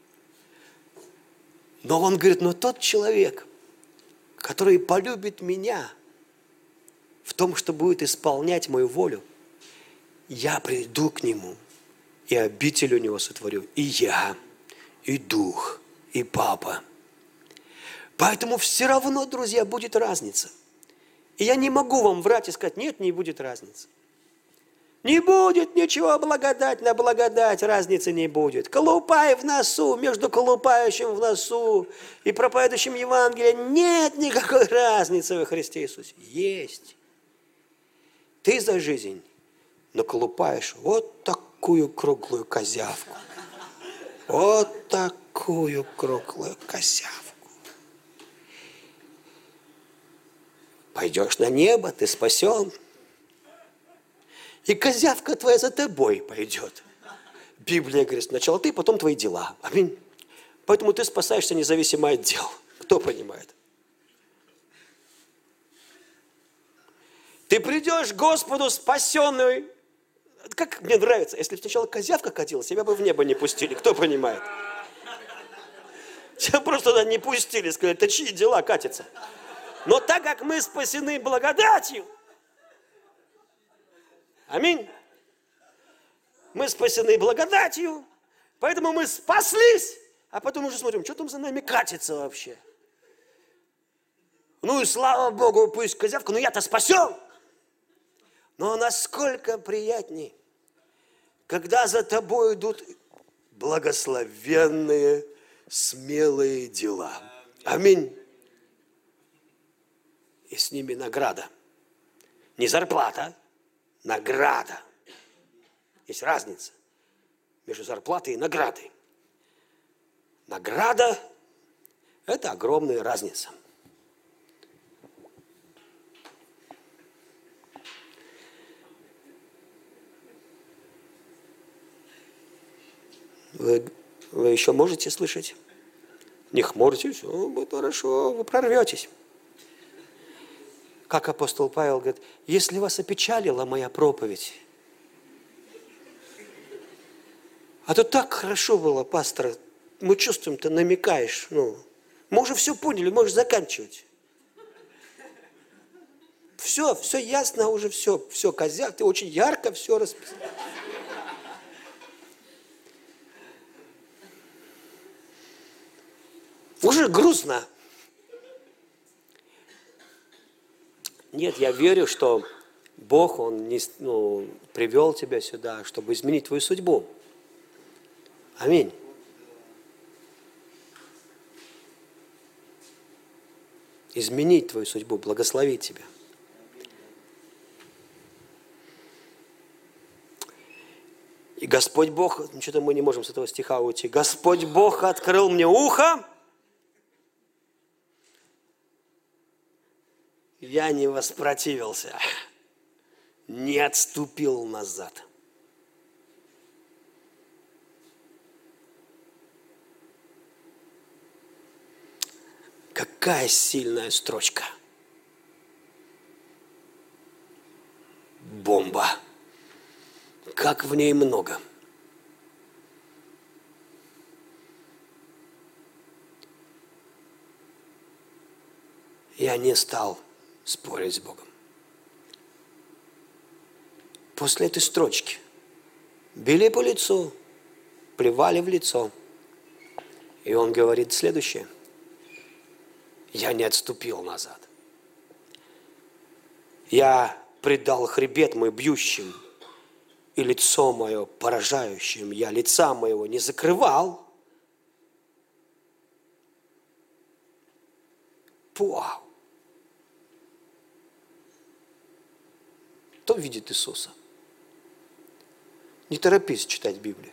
Но Он говорит, но тот человек, который полюбит меня в том, что будет исполнять мою волю, я приду к нему, и обитель у него сотворю. И я, и Дух, и Папа. Поэтому все равно, друзья, будет разница. И я не могу вам врать и сказать, нет, не будет разницы. Не будет ничего, благодать на благодать, разницы не будет. Колупай в носу, между колупающим в носу и проповедующим Евангелие нет никакой разницы во Христе Иисусе. Есть. Ты за жизнь наколупаешь вот такую круглую козявку. Вот такую круглую козявку. Пойдешь на небо, ты спасен. И козявка твоя за тобой пойдет. Библия говорит, сначала ты, потом твои дела. Аминь. Поэтому ты спасаешься независимо от дел. Кто понимает? Ты придешь к Господу спасенный. Как мне нравится, если бы сначала козявка катилась, тебя бы в небо не пустили. Кто понимает? Тебя просто туда не пустили, сказали, это чьи дела катятся? Но так как мы спасены благодатью, аминь, мы спасены благодатью, поэтому мы спаслись, а потом уже смотрим, что там за нами катится вообще. Ну и слава Богу, пусть козявка, но я-то спасен. Но насколько приятней, когда за тобой идут благословенные, смелые дела. Аминь. И с ними награда. Не зарплата, награда. Есть разница между зарплатой и наградой. Награда – это огромная разница. Вы еще можете слышать? Не хмурьтесь, будет хорошо, вы прорветесь. Как апостол Павел говорит, если вас опечалила моя проповедь, а то так хорошо было, пастор, мы чувствуем, ты намекаешь, мы уже все поняли, можешь заканчивать. Все ясно, уже все, козяк, ты очень ярко все расписал. Уже грустно. Нет, я верю, что Бог, Он привел тебя сюда, чтобы изменить твою судьбу. Аминь. Изменить твою судьбу, благословить тебя. И Господь Бог, что-то мы не можем с этого стиха уйти. Господь Бог открыл мне ухо. Я не воспротивился, не отступил назад. Какая сильная строчка. Бомба. Как в ней много. Я не стал спорить с Богом. После этой строчки били по лицу, плевали в лицо. И он говорит следующее. Я не отступил назад. Я предал хребет мой бьющим, и лицо мое поражающим. Я лица моего не закрывал. Вау! Кто видит Иисуса? Не торопись читать Библию.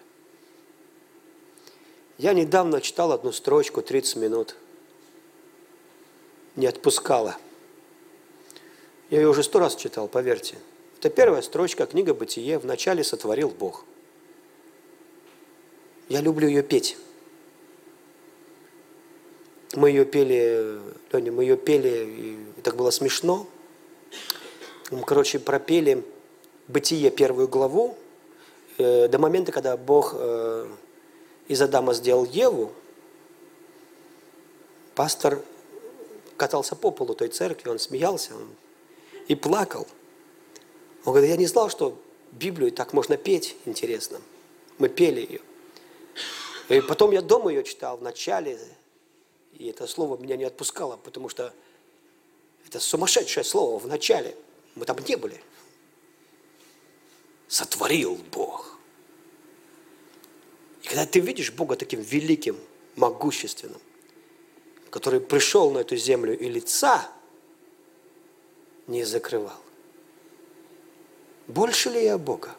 Я недавно читал одну строчку, 30 минут. Не отпускала. Я ее уже 100 раз читал, поверьте. Это первая строчка, книга «Бытие». «Вначале сотворил Бог». Я люблю ее петь. Мы ее пели, Леня, и так было смешно. Мы, пропели «Бытие» первую главу до момента, когда Бог из Адама сделал Еву. Пастор катался по полу той церкви, он смеялся и плакал. Он говорит, я не знал, что Библию так можно петь интересно. Мы пели ее. И потом я дома ее читал в начале, и это слово меня не отпускало, потому что это сумасшедшее слово в начале. Мы там не были. Сотворил Бог. И когда ты видишь Бога таким великим, могущественным, который пришел на эту землю и лица не закрывал. Больше ли я Бога?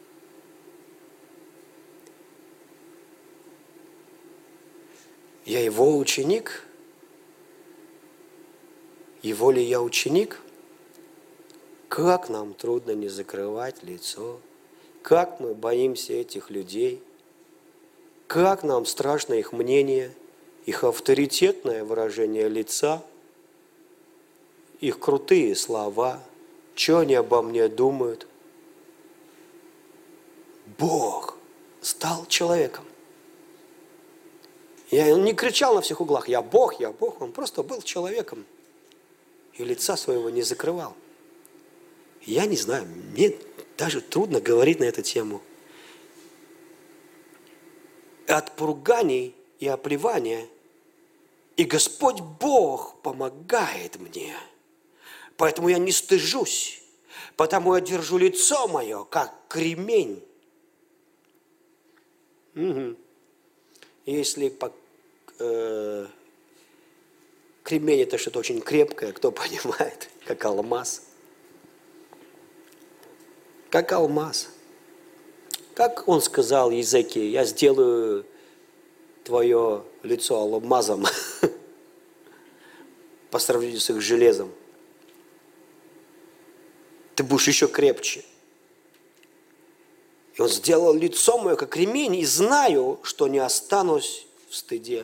Я Его ученик? Его ли я ученик? Как нам трудно не закрывать лицо? Как мы боимся этих людей? Как нам страшно их мнение, их авторитетное выражение лица, их крутые слова, что они обо мне думают? Бог стал человеком. Он не кричал на всех углах, я Бог, он просто был человеком. И лица своего не закрывал. Я не знаю, мне даже трудно говорить на эту тему. От поруганий и оплевания, и Господь Бог помогает мне. Поэтому я не стыжусь, потому я держу лицо мое, как кремень. Угу. Если кремень это что-то очень крепкое, кто понимает, как алмаз. Как алмаз. Как он сказал Езекии, я сделаю твое лицо алмазом по сравнению с их железом. Ты будешь еще крепче. И он сделал лицо мое, как ремень, и знаю, что не останусь в стыде.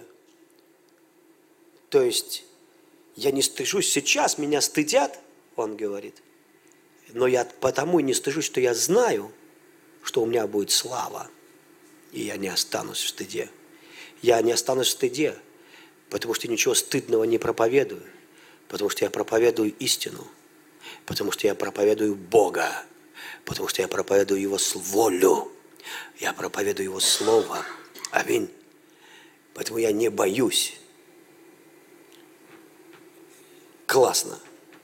То есть, я не стыжусь сейчас, меня стыдят, он говорит. Но я потому и не стыжусь, что я знаю, что у меня будет слава, и я не останусь в стыде. Я не останусь в стыде, потому что ничего стыдного не проповедую, потому что я проповедую истину, потому что я проповедую Бога, потому что я проповедую Его волю, я проповедую Его Слово. Аминь. Поэтому я не боюсь. Классно.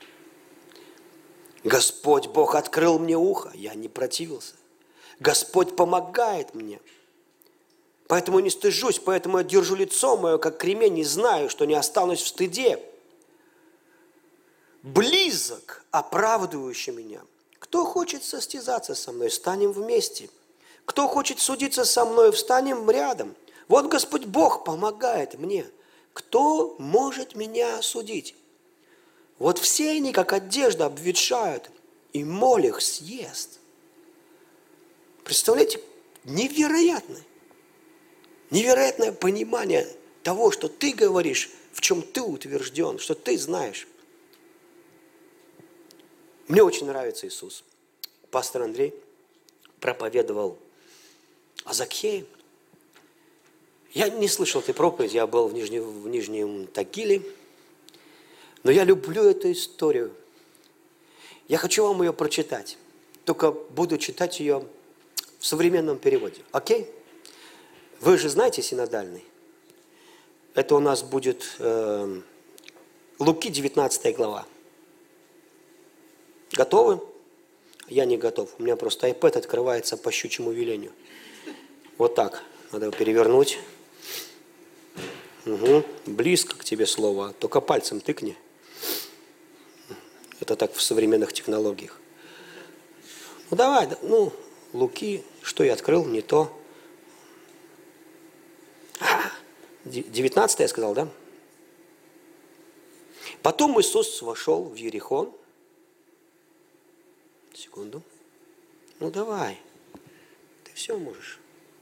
Господь Бог открыл мне ухо, я не противился. Господь помогает мне. Поэтому не стыжусь, поэтому я держу лицо мое, как кремень, и знаю, что не останусь в стыде. Близок оправдывающий меня. Кто хочет состязаться со мной, станем вместе. Кто хочет судиться со мной, встанем рядом. Вот Господь Бог помогает мне. Кто может меня осудить? Вот все они, как одежда, обветшают, и моль их съест. Представляете, невероятное понимание того, что ты говоришь, в чем ты утвержден, что ты знаешь. Мне очень нравится Иисус. Пастор Андрей проповедовал о Закхее. Я не слышал этой проповеди, я был в Нижнем Тагиле, но я люблю эту историю. Я хочу вам ее прочитать, только буду читать ее в современном переводе. Окей? Вы же знаете синодальный? Это у нас будет Луки, 19 глава. Готовы? Я не готов. У меня просто iPad открывается по щучьему велению. Вот так. Надо его перевернуть. Угу. Близко к тебе слово, только пальцем тыкни. Это так в современных технологиях. Ну давай, Луки, что я открыл, не то. 19 я сказал, да? Потом Иисус вошел в Иерихон. Секунду. Ну давай, ты все можешь.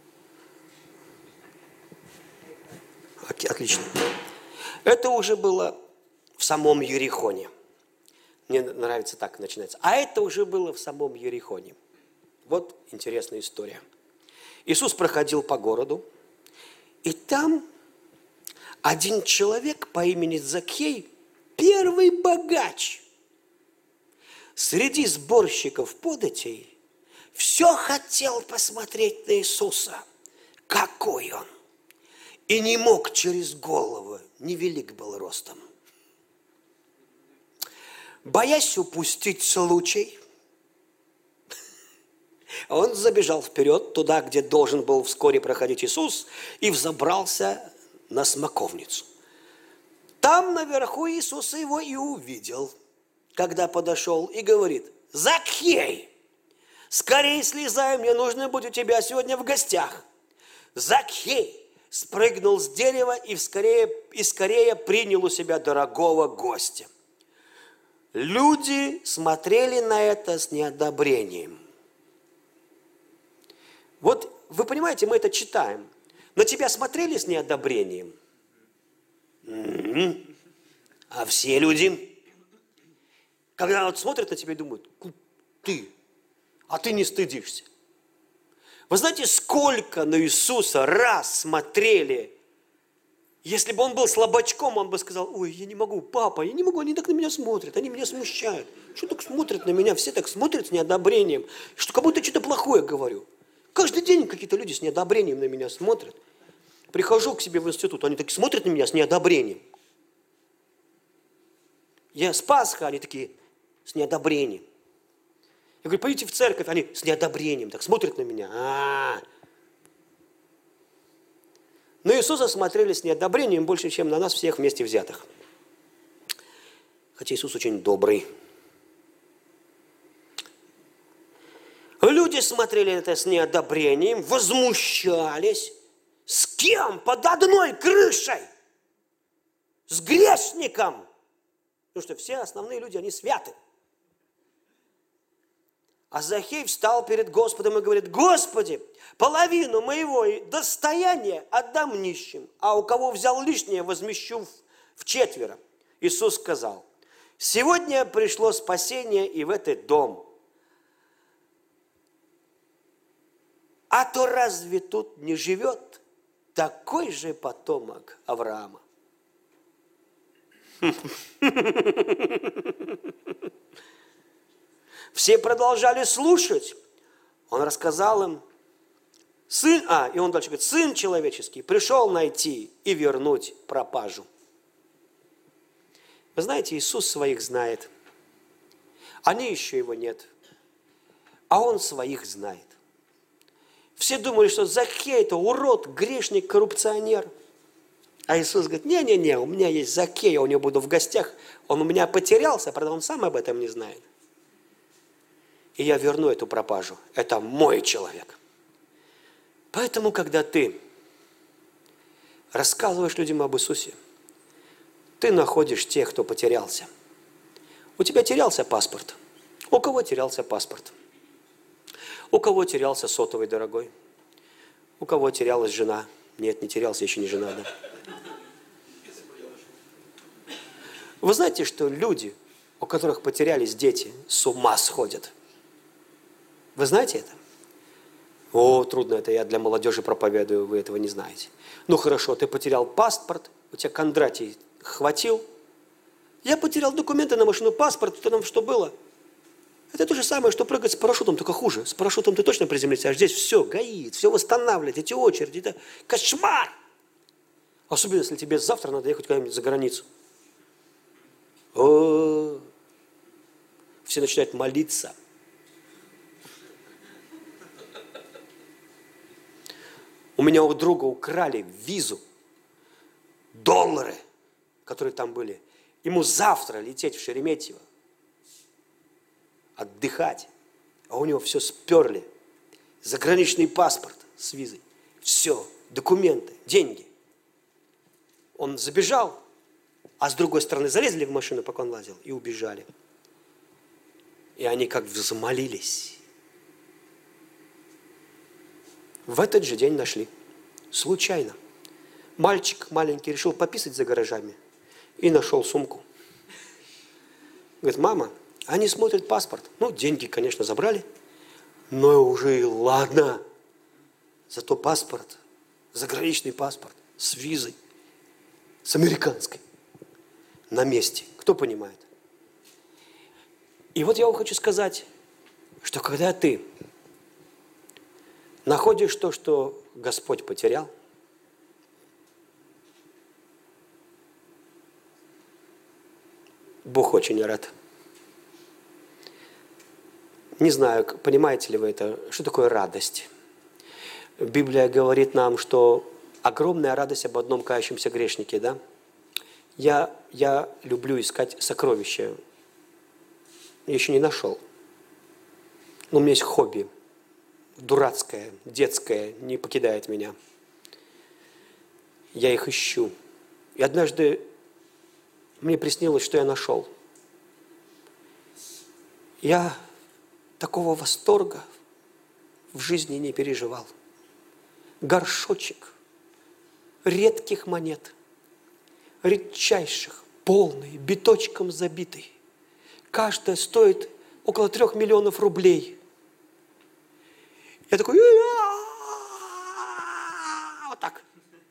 Отлично. Это уже было в самом Иерихоне. Мне нравится так начинается. А это уже было в самом Иерихоне. Вот интересная история. Иисус проходил по городу, и там один человек по имени Закхей, первый богач, среди сборщиков податей, все хотел посмотреть на Иисуса, какой он. И не мог через голову, невелик был ростом. Боясь упустить случай, он забежал вперед, туда, где должен был вскоре проходить Иисус, и взобрался на смоковницу. Там наверху Иисус его и увидел, когда подошел, и говорит: «Закхей, скорее слезай, мне нужно быть у тебя сегодня в гостях». Закхей спрыгнул с дерева и скорее принял у себя дорогого гостя. Люди смотрели на это с неодобрением. Вот вы понимаете, мы это читаем. На тебя смотрели с неодобрением? А все люди, когда вот смотрят на тебя и думают: а ты не стыдишься. Вы знаете, сколько на Иисуса раз смотрели? Если бы он был слабачком, он бы сказал: ой, я не могу, папа, я не могу, они так на меня смотрят, они меня смущают. Что так смотрят на меня, все так смотрят с неодобрением, что как будто что-то плохое говорю. Каждый день какие-то люди с неодобрением на меня смотрят. Прихожу к себе в институт, они такие смотрят на меня с неодобрением. Я с Пасхи, они такие с неодобрением. Я говорю: пойдите в церковь, они с неодобрением так смотрят на меня. Но Иисуса смотрели с неодобрением больше, чем на нас всех вместе взятых. Хотя Иисус очень добрый. Люди смотрели это с неодобрением, возмущались. С кем? Под одной крышей? С грешником. Потому что все основные люди, они святы. А Закхей встал перед Господом и говорит: Господи, половину моего достояния отдам нищим, а у кого взял лишнее, возмещу вчетверо. Иисус сказал: сегодня пришло спасение и в этот дом. А то разве тут не живет такой же потомок Авраама? Все продолжали слушать. Он рассказал им, и он дальше говорит: Сын человеческий пришел найти и вернуть пропажу. Вы знаете, Иисус своих знает. Они еще его нет. А он своих знает. Все думали, что Закхей – это урод, грешник, коррупционер. А Иисус говорит: не-не-не, у меня есть Закхей, я у него буду в гостях. Он у меня потерялся, правда, он сам об этом не знает. И я верну эту пропажу. Это мой человек. Поэтому, когда ты рассказываешь людям об Иисусе, ты находишь тех, кто потерялся. У тебя терялся паспорт. У кого терялся паспорт? У кого терялся сотовый дорогой? У кого терялась жена? Нет, не терялся, еще не жена, да. Вы знаете, что люди, у которых потерялись дети, с ума сходят? Вы знаете это? О, трудно, это я для молодежи проповедую, вы этого не знаете. Ну хорошо, ты потерял паспорт, у тебя Кондратий хватил. Я потерял документы на машину, паспорт, что там что было? Это то же самое, что прыгать с парашютом, только хуже. С парашютом ты точно приземлишься, а здесь все гоит, все восстанавливает, эти очереди, это кошмар. Особенно, если тебе завтра надо ехать куда-нибудь за границу. О, все начинают молиться. У меня у друга украли визу, доллары, которые там были. Ему завтра лететь в Шереметьево, отдыхать. А у него все сперли. Заграничный паспорт с визой. Все, документы, деньги. Он забежал, а с другой стороны залезли в машину, пока он лазил, и убежали. И они как взмолились. В этот же день нашли. Случайно. Мальчик маленький решил пописать за гаражами и нашел сумку. Говорит, мама, они смотрят паспорт. Ну, деньги, конечно, забрали, но уже и ладно. Зато паспорт, заграничный паспорт с визой, с американской, на месте. Кто понимает? И вот я вам хочу сказать, что когда ты находишь то, что Господь потерял, Бог очень рад. Не знаю, понимаете ли вы это, что такое радость? Библия говорит нам, что огромная радость об одном кающемся грешнике, да? Я люблю искать сокровища. Я еще не нашел. Но у меня есть хобби. Дурацкое, детское, не покидает меня. Я их ищу. И однажды мне приснилось, что я нашел. Я такого восторга в жизни не переживал. Горшочек редких монет, редчайших, полный, биточком забитый. Каждая стоит около 3 миллионов рублей. Я такой, вот так.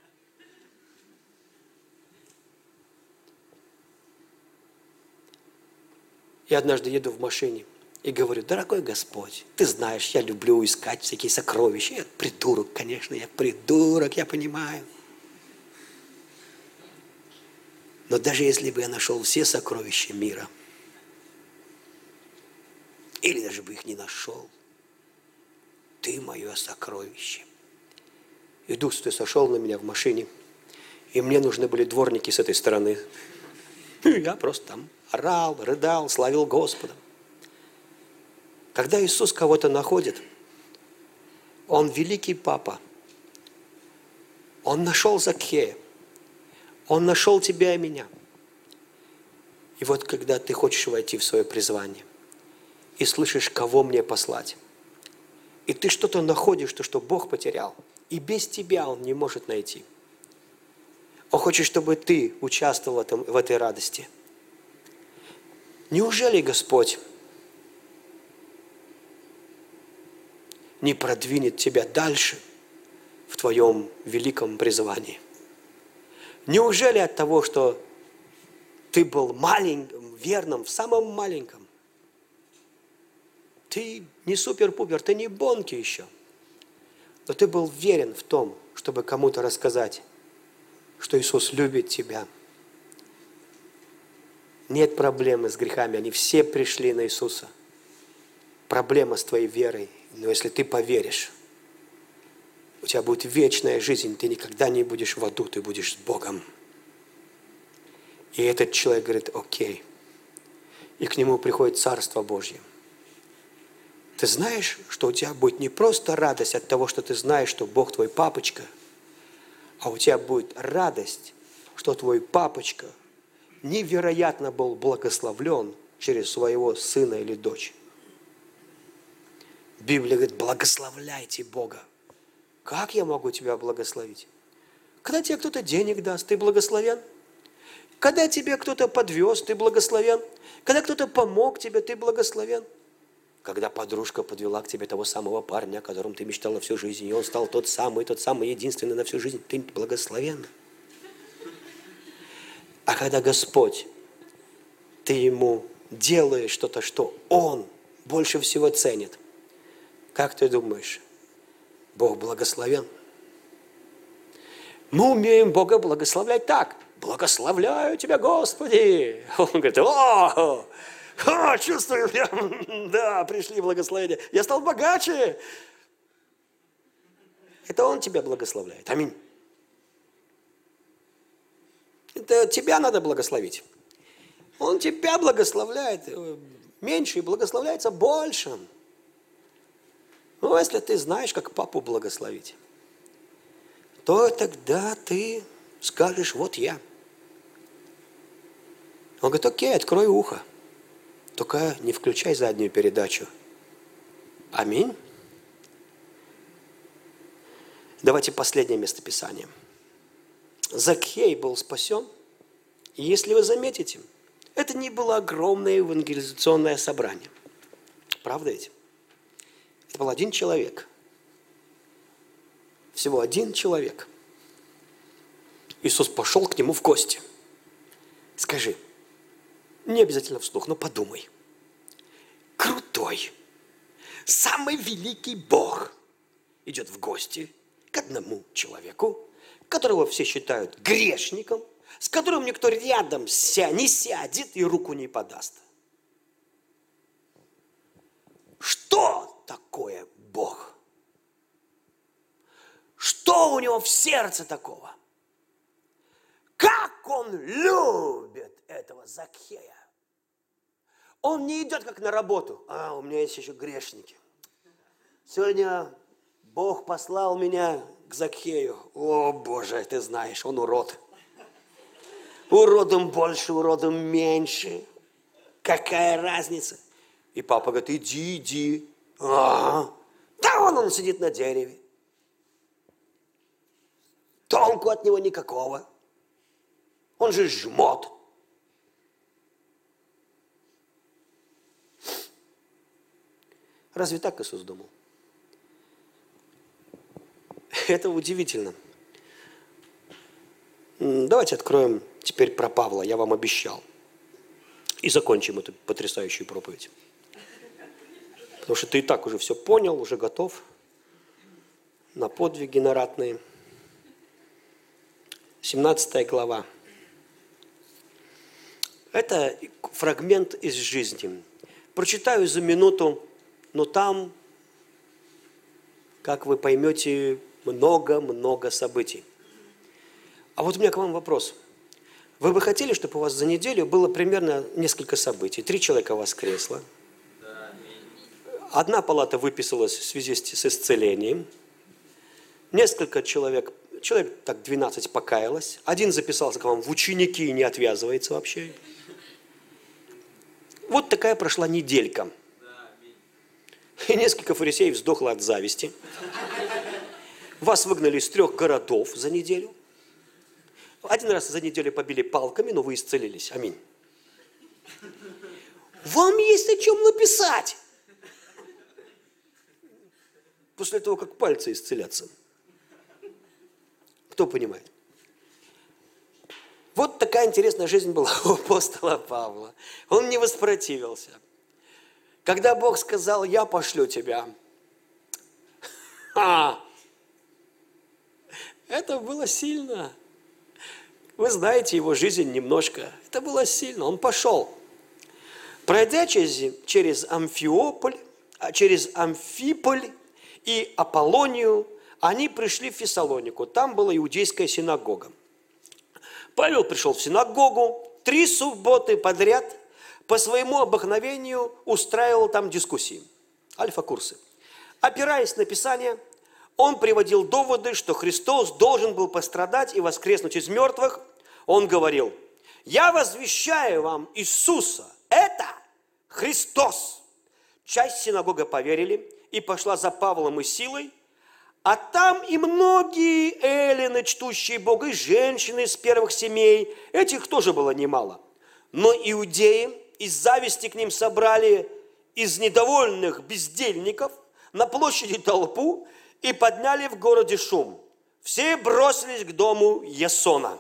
Я однажды еду в машине и говорю, дорогой Господь, ты знаешь, я люблю искать всякие сокровища. Я придурок, конечно, я придурок, я понимаю. Но даже если бы я нашел все сокровища мира, или даже бы их не нашел, ты мое сокровище. И Дух Святой сошел на меня в машине, и мне нужны были дворники с этой стороны. И я просто там орал, рыдал, славил Господа. Когда Иисус кого-то находит, Он великий Папа. Он нашел Закхея. Он нашел тебя и меня. И вот когда ты хочешь войти в свое призвание и слышишь, кого мне послать, и ты что-то находишь, то, что Бог потерял, и без тебя Он не может найти. Он хочет, чтобы ты участвовал в этой радости. Неужели Господь не продвинет тебя дальше в твоем великом призвании? Неужели от того, что ты был маленьким, верным, в самом маленьком, ты не супер-пупер, ты не Бонки еще, но ты был верен в том, чтобы кому-то рассказать, что Иисус любит тебя. Нет проблемы с грехами, они все пришли на Иисуса. Проблема с твоей верой, но если ты поверишь, у тебя будет вечная жизнь, ты никогда не будешь в аду, ты будешь с Богом. И этот человек говорит, окей. И к нему приходит Царство Божье. Ты знаешь, что у тебя будет не просто радость от того, что ты знаешь, что Бог твой папочка, а у тебя будет радость, что твой папочка невероятно был благословлен через своего сына или дочь. Библия говорит, благословляйте Бога. Как я могу тебя благословить? Когда тебе кто-то денег даст, ты благословен. Когда тебе кто-то подвез, ты благословен. Когда кто-то помог тебе, ты благословен. Когда подружка подвела к тебе того самого парня, о котором ты мечтала всю жизнь, и он стал тот самый, единственный на всю жизнь, ты благословен. А когда Господь, ты Ему делаешь что-то, что Он больше всего ценит. Как ты думаешь, Бог благословен? Мы умеем Бога благословлять так. Благословляю тебя, Господи. Он говорит, чувствую, прям, да, пришли благословения. Я стал богаче. Это Он тебя благословляет. Аминь. Это тебя надо благословить. Он тебя благословляет меньше и благословляется большим. Ну, если ты знаешь, как папу благословить, то тогда ты скажешь, вот я. Он говорит, окей, открой ухо. Только не включай заднюю передачу. Аминь. Давайте последнее местописание. Закхей был спасен. И если вы заметите, это не было огромное евангелизационное собрание. Правда ведь? Это был один человек. Всего один человек. Иисус пошел к нему в гости. Скажи, не обязательно вслух, но подумай. Крутой, самый великий Бог идет в гости к одному человеку, которого все считают грешником, с которым никто рядом не сядет и руку не подаст. Что такое Бог? Что у него в сердце такого? Как он любит этого Закхея. Он не идет как на работу. У меня есть еще грешники. Сегодня Бог послал меня к Закхею. О, Боже, ты знаешь, он урод. Уродом больше, уродом меньше. Какая разница? И папа говорит, иди. Да он сидит на дереве. Толку от него никакого. Он же жмот. Разве так Иисус думал? Это удивительно. Давайте откроем теперь про Павла, я вам обещал. И закончим эту потрясающую проповедь. Потому что ты и так уже все понял, уже готов на подвиги, на ратные. 17 глава. Это фрагмент из жизни. Прочитаю за минуту, но там, как вы поймете, много-много событий. А вот у меня к вам вопрос. Вы бы хотели, чтобы у вас за неделю было примерно несколько событий? 3 человека воскресло. Одна палата выписалась в связи с исцелением. Несколько человек так 12 покаялось. Один записался к вам в ученики и не отвязывается вообще. Вот такая прошла неделька. И несколько фарисеев сдохло от зависти. Вас выгнали из 3 городов за неделю. Один раз за неделю побили палками, но вы исцелились. Аминь. Вам есть о чем написать. После того, как пальцы исцелятся. Кто понимает? Вот такая интересная жизнь была у апостола Павла. Он не воспротивился. Когда Бог сказал, я пошлю тебя. Это было сильно. Вы знаете его жизнь немножко. Это было сильно. Он пошел. Пройдя через Амфиполь и Аполлонию, они пришли в Фессалонику. Там была иудейская синагога. Павел пришел в синагогу 3 субботы подряд, по своему обыкновению устраивал там дискуссии, альфа-курсы. Опираясь на Писание, он приводил доводы, что Христос должен был пострадать и воскреснуть из мертвых. Он говорил, я возвещаю вам Иисуса, это Христос. Часть синагога поверили и пошла за Павлом и силой, а там и многие эллины, чтущие Бога, и женщины из первых семей, этих тоже было немало. Но иудеи из зависти к ним собрали из недовольных бездельников на площади толпу и подняли в городе шум. Все бросились к дому Ясона,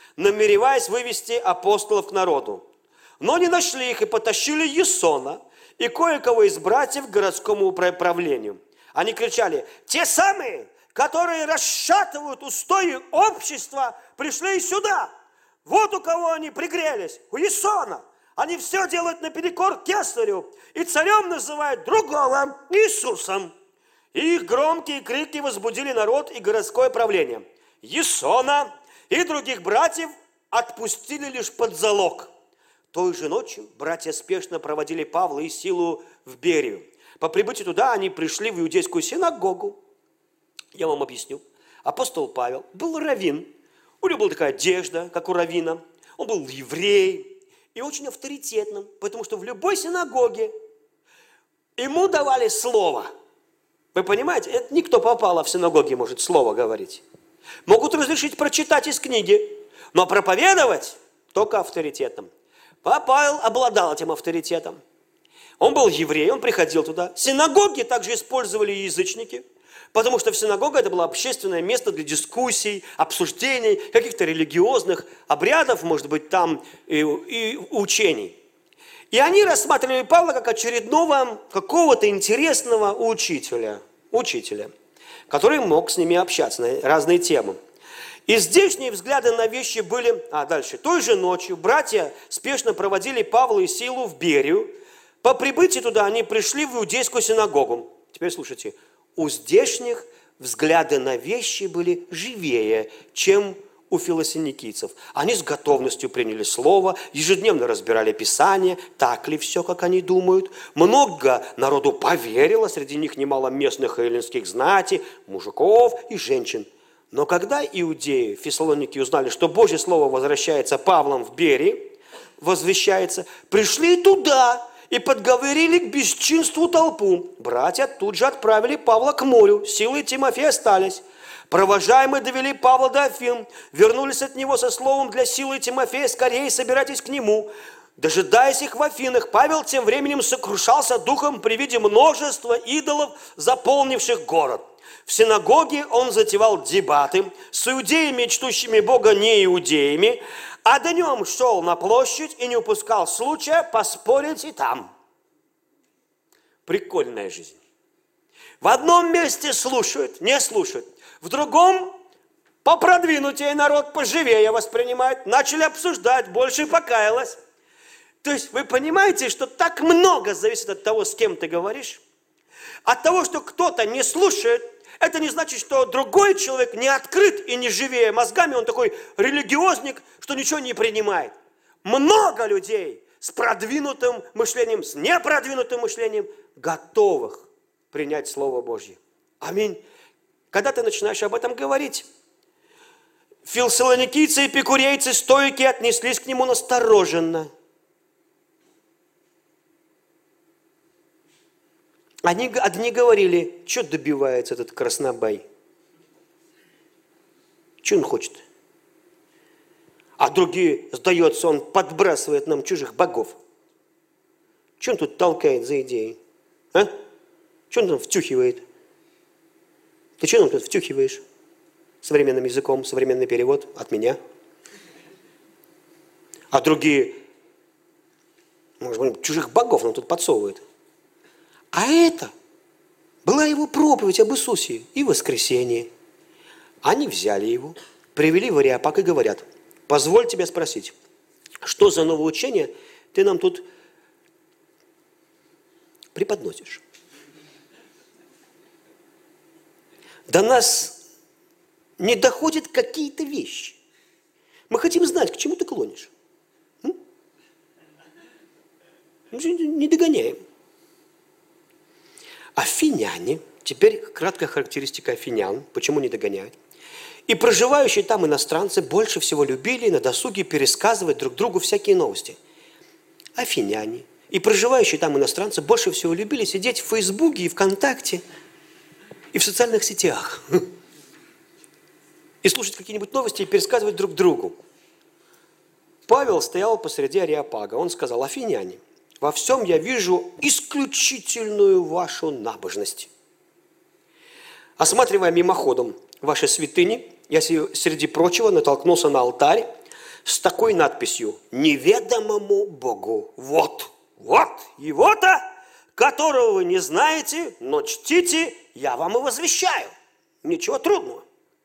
намереваясь вывести апостолов к народу. Но не нашли их и потащили Ясона и кое-кого из братьев к городскому правлению. Они кричали: те самые, которые расшатывают устои общества, пришли сюда. Вот у кого они пригрелись, у Ясона. Они все делают наперекор кесарю, и царем называют другого Иисусом. И их громкие крики возбудили народ и городское правление. Ясона и других братьев отпустили лишь под залог. Той же ночью братья спешно проводили Павла и Силу в Берию. По прибытии туда они пришли в иудейскую синагогу. Я вам объясню. Апостол Павел был раввин. У него была такая одежда, как у раввина. Он был еврей и очень авторитетным, потому что в любой синагоге ему давали слово. Вы понимаете, это никто попало в синагоге может слово говорить. Могут разрешить прочитать из книги, но проповедовать только авторитетом. Павел обладал этим авторитетом. Он был еврей, он приходил туда. Синагоги также использовали язычники, потому что в синагоге это было общественное место для дискуссий, обсуждений, каких-то религиозных обрядов, может быть, там и учений. И они рассматривали Павла как очередного какого-то интересного учителя, который мог с ними общаться на разные темы. И здешние взгляды на вещи были... дальше. Той же ночью братья спешно проводили Павла и Силу в Берию. По прибытии туда они пришли в иудейскую синагогу. Теперь слушайте. У здешних взгляды на вещи были живее, чем у филосоникийцев. Они с готовностью приняли слово, ежедневно разбирали Писание, так ли все, как они думают. Много народу поверило, среди них немало местных эллинских знати, мужиков и женщин. Но когда иудеи, фессалоники узнали, что Божье Слово возвращается Павлом в Берии, возвещается, пришли туда и подговорили к бесчинству толпу. Братья тут же отправили Павла к морю, Сила и Тимофей остались. Провожаемые довели Павла до Афин, вернулись от него со словом для Силы и Тимофея: скорее собирайтесь к нему. Дожидаясь их в Афинах, Павел тем временем сокрушался духом при виде множества идолов, заполнивших город. В синагоге он затевал дебаты с иудеями, чтущими Бога не иудеями, а днем шел на площадь и не упускал случая поспорить и там. Прикольная жизнь. В одном месте слушают, не слушают. В другом попродвинутее народ, поживее воспринимает. Начали обсуждать, больше покаялось. То есть вы понимаете, что так много зависит от того, с кем ты говоришь. От того, что кто-то не слушает, это не значит, что другой человек не открыт и не живее мозгами, он такой религиозник, что ничего не принимает. Много людей с продвинутым мышлением, с непродвинутым мышлением, готовых принять Слово Божье. Аминь. Когда ты начинаешь об этом говорить, фессалоникийцы и эпикурейцы, стоики отнеслись к нему настороженно. Они одни говорили: что добивается этот краснобай? Что он хочет? А другие, сдается, он подбрасывает нам чужих богов. Что он тут толкает за идеи? А? Что он там втюхивает? Ты что нам тут втюхиваешь? Современным языком, современный перевод от меня. А другие, может быть, чужих богов нам тут подсовывают. А это была его проповедь об Иисусе и воскресении. Они взяли его, привели в Ареопаг и говорят: позволь тебя спросить, что за новое учение ты нам тут преподносишь? До нас не доходят какие-то вещи. Мы хотим знать, к чему ты клонишь. Мы же не догоняем. Афиняне, теперь краткая характеристика афинян, почему не догоняют. И проживающие там иностранцы больше всего любили на досуге пересказывать друг другу всякие новости. Афиняне и проживающие там иностранцы больше всего любили сидеть в Фейсбуке и ВКонтакте и в социальных сетях. И слушать какие-нибудь новости и пересказывать друг другу. Павел стоял посреди Ареопага. Он сказал: афиняне, во всем я вижу исключительную вашу набожность. Осматривая мимоходом ваши святыни, я среди прочего натолкнулся на алтарь с такой надписью: неведомому Богу. Вот его-то которого вы не знаете, но чтите, я вам и возвещаю. Ничего трудного.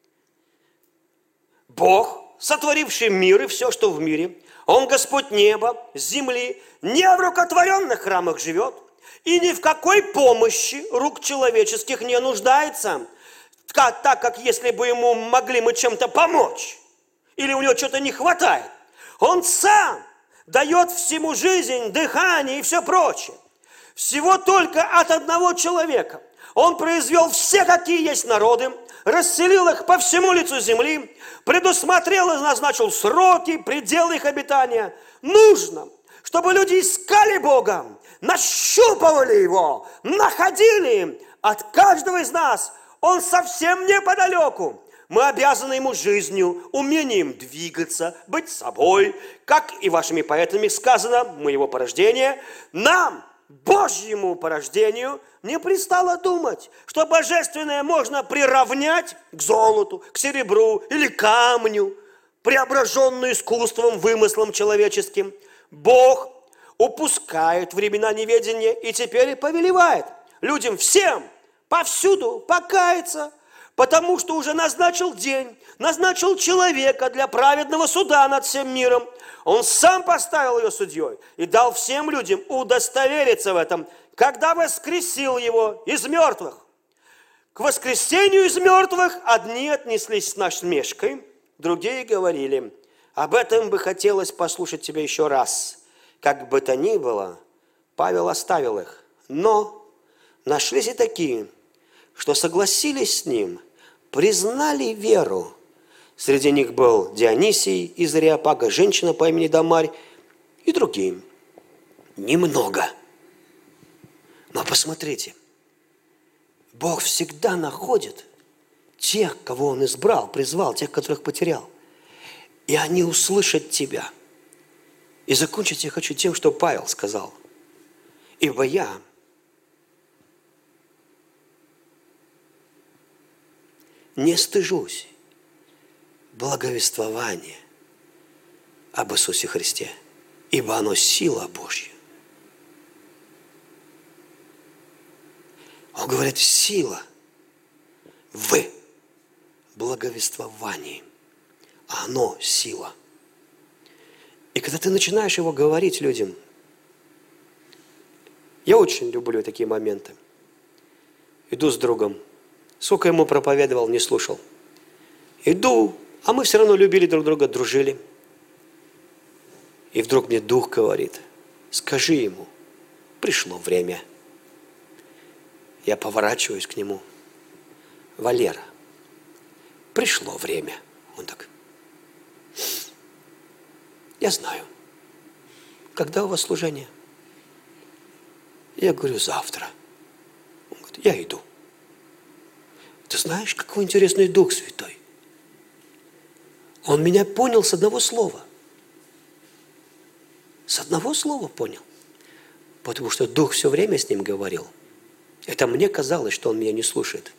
Бог, сотворивший мир и все, что в мире, Он Господь неба, земли, не в рукотворенных храмах живет и ни в какой помощи рук человеческих не нуждается, так как если бы Ему могли мы чем-то помочь, или у Него что-то не хватает. Он сам дает всему жизнь, дыхание и все прочее. Всего только от одного человека. Он произвел все, какие есть народы, расселил их по всему лицу земли, предусмотрел и назначил сроки, пределы их обитания. Нужно, чтобы люди искали Бога, нащупывали Его, находили от каждого из нас. Он совсем неподалеку. Мы обязаны Ему жизнью, умением двигаться, быть собой. Как и вашими поэтами сказано, мы Его порождение. Нам, Божьему порождению, не пристало думать, что божественное можно приравнять к золоту, к серебру или камню, преображенную искусством, вымыслом человеческим. Бог упускает времена неведения и теперь и повелевает людям всем повсюду покаяться, потому что уже назначил день, назначил человека для праведного суда над всем миром. Он сам поставил ее судьей и дал всем людям удостовериться в этом, когда воскресил его из мертвых. К воскресению из мертвых одни отнеслись с насмешкой, другие говорили: об этом бы хотелось послушать тебя еще раз. Как бы то ни было, Павел оставил их, но нашлись и такие, что согласились с ним, признали веру. Среди них был Дионисий из Ареопага, женщина по имени Дамарь и другие. Немного. Но посмотрите, Бог всегда находит тех, кого Он избрал, призвал, тех, которых потерял. И они услышат тебя. И закончить я хочу тем, что Павел сказал. Ибо я не стыжусь благовествования об Иисусе Христе, ибо оно сила Божья. Он говорит, сила в благовествовании, а оно сила. И когда ты начинаешь его говорить людям, я очень люблю такие моменты. Иду с другом, сколько ему проповедовал, не слушал. Иду, а мы все равно любили друг друга, дружили. И вдруг мне Дух говорит, скажи ему, пришло время. Я поворачиваюсь к нему. Валера, пришло время. Он так, я знаю. Когда у вас служение? Я говорю, завтра. Он говорит, я иду. Ты знаешь, какой интересный Дух Святой? Он меня понял с одного слова. С одного слова понял. Потому что Дух все время с ним говорил. Это мне казалось, что он меня не слушает.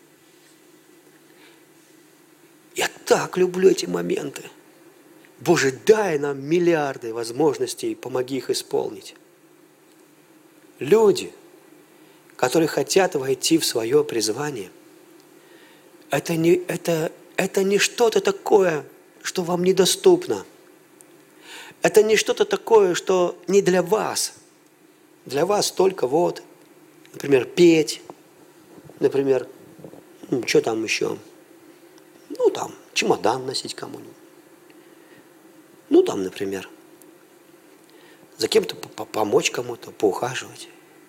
Я так люблю эти моменты. Боже, дай нам миллиарды возможностей, помоги их исполнить. Люди, которые хотят войти в свое призвание, это не что-то такое, что вам недоступно. Это не что-то такое, что не для вас. Для вас только вот, например, петь, например, что там еще? Ну, там, чемодан носить кому-нибудь. Ну, там, например, за кем-то помочь кому-то, поухаживать.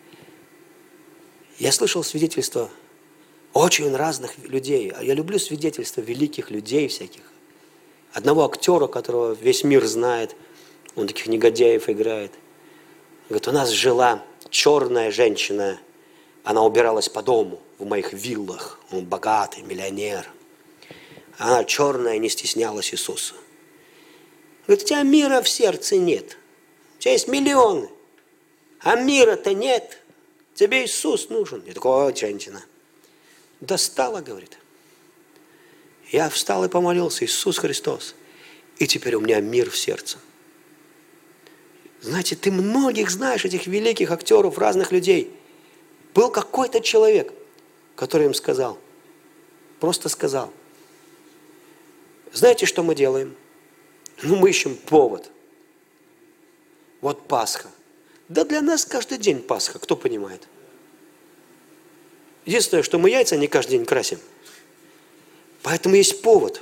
Я слышал свидетельства очень разных людей. Я люблю свидетельства великих людей всяких. Одного актера, которого весь мир знает, он таких негодяев играет. Говорит, у нас жила черная женщина, она убиралась по дому в моих виллах. Он богатый, миллионер. Она черная, не стеснялась Иисуса. Говорит, у тебя мира в сердце нет. У тебя есть миллионы, а мира-то нет. Тебе Иисус нужен. Я такой, ой, женщина. Достала, говорит. Я встал и помолился, Иисус Христос. И теперь у меня мир в сердце. Знаете, ты многих знаешь, этих великих актеров, разных людей. Был какой-то человек, который им сказал, просто сказал. Знаете, что мы делаем? Мы ищем повод. Вот Пасха. Да для нас каждый день Пасха, кто понимает? Единственное, что мы яйца не каждый день красим. Поэтому есть повод.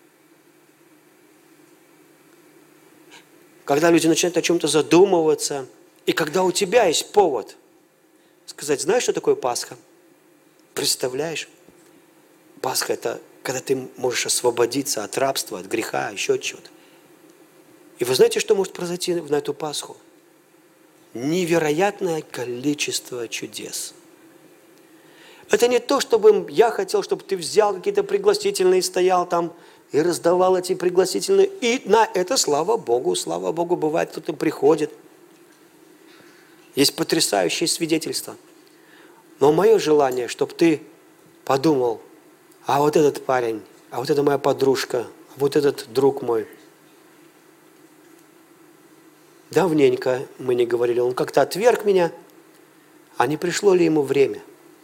Когда люди начинают о чем-то задумываться, и когда у тебя есть повод сказать, знаешь, что такое Пасха? Представляешь? Пасха – это когда ты можешь освободиться от рабства, от греха, еще от чего-то. И вы знаете, что может произойти на эту Пасху? Невероятное количество чудес. Это не то, чтобы я хотел, чтобы ты взял какие-то пригласительные, стоял там и раздавал эти пригласительные. И на это, слава Богу, бывает, кто-то приходит. Есть потрясающие свидетельства. Но мое желание, чтобы ты подумал, а вот этот парень, а вот эта моя подружка, а вот этот друг мой. Давненько мы не говорили, он как-то отверг меня, а не пришло ли ему время?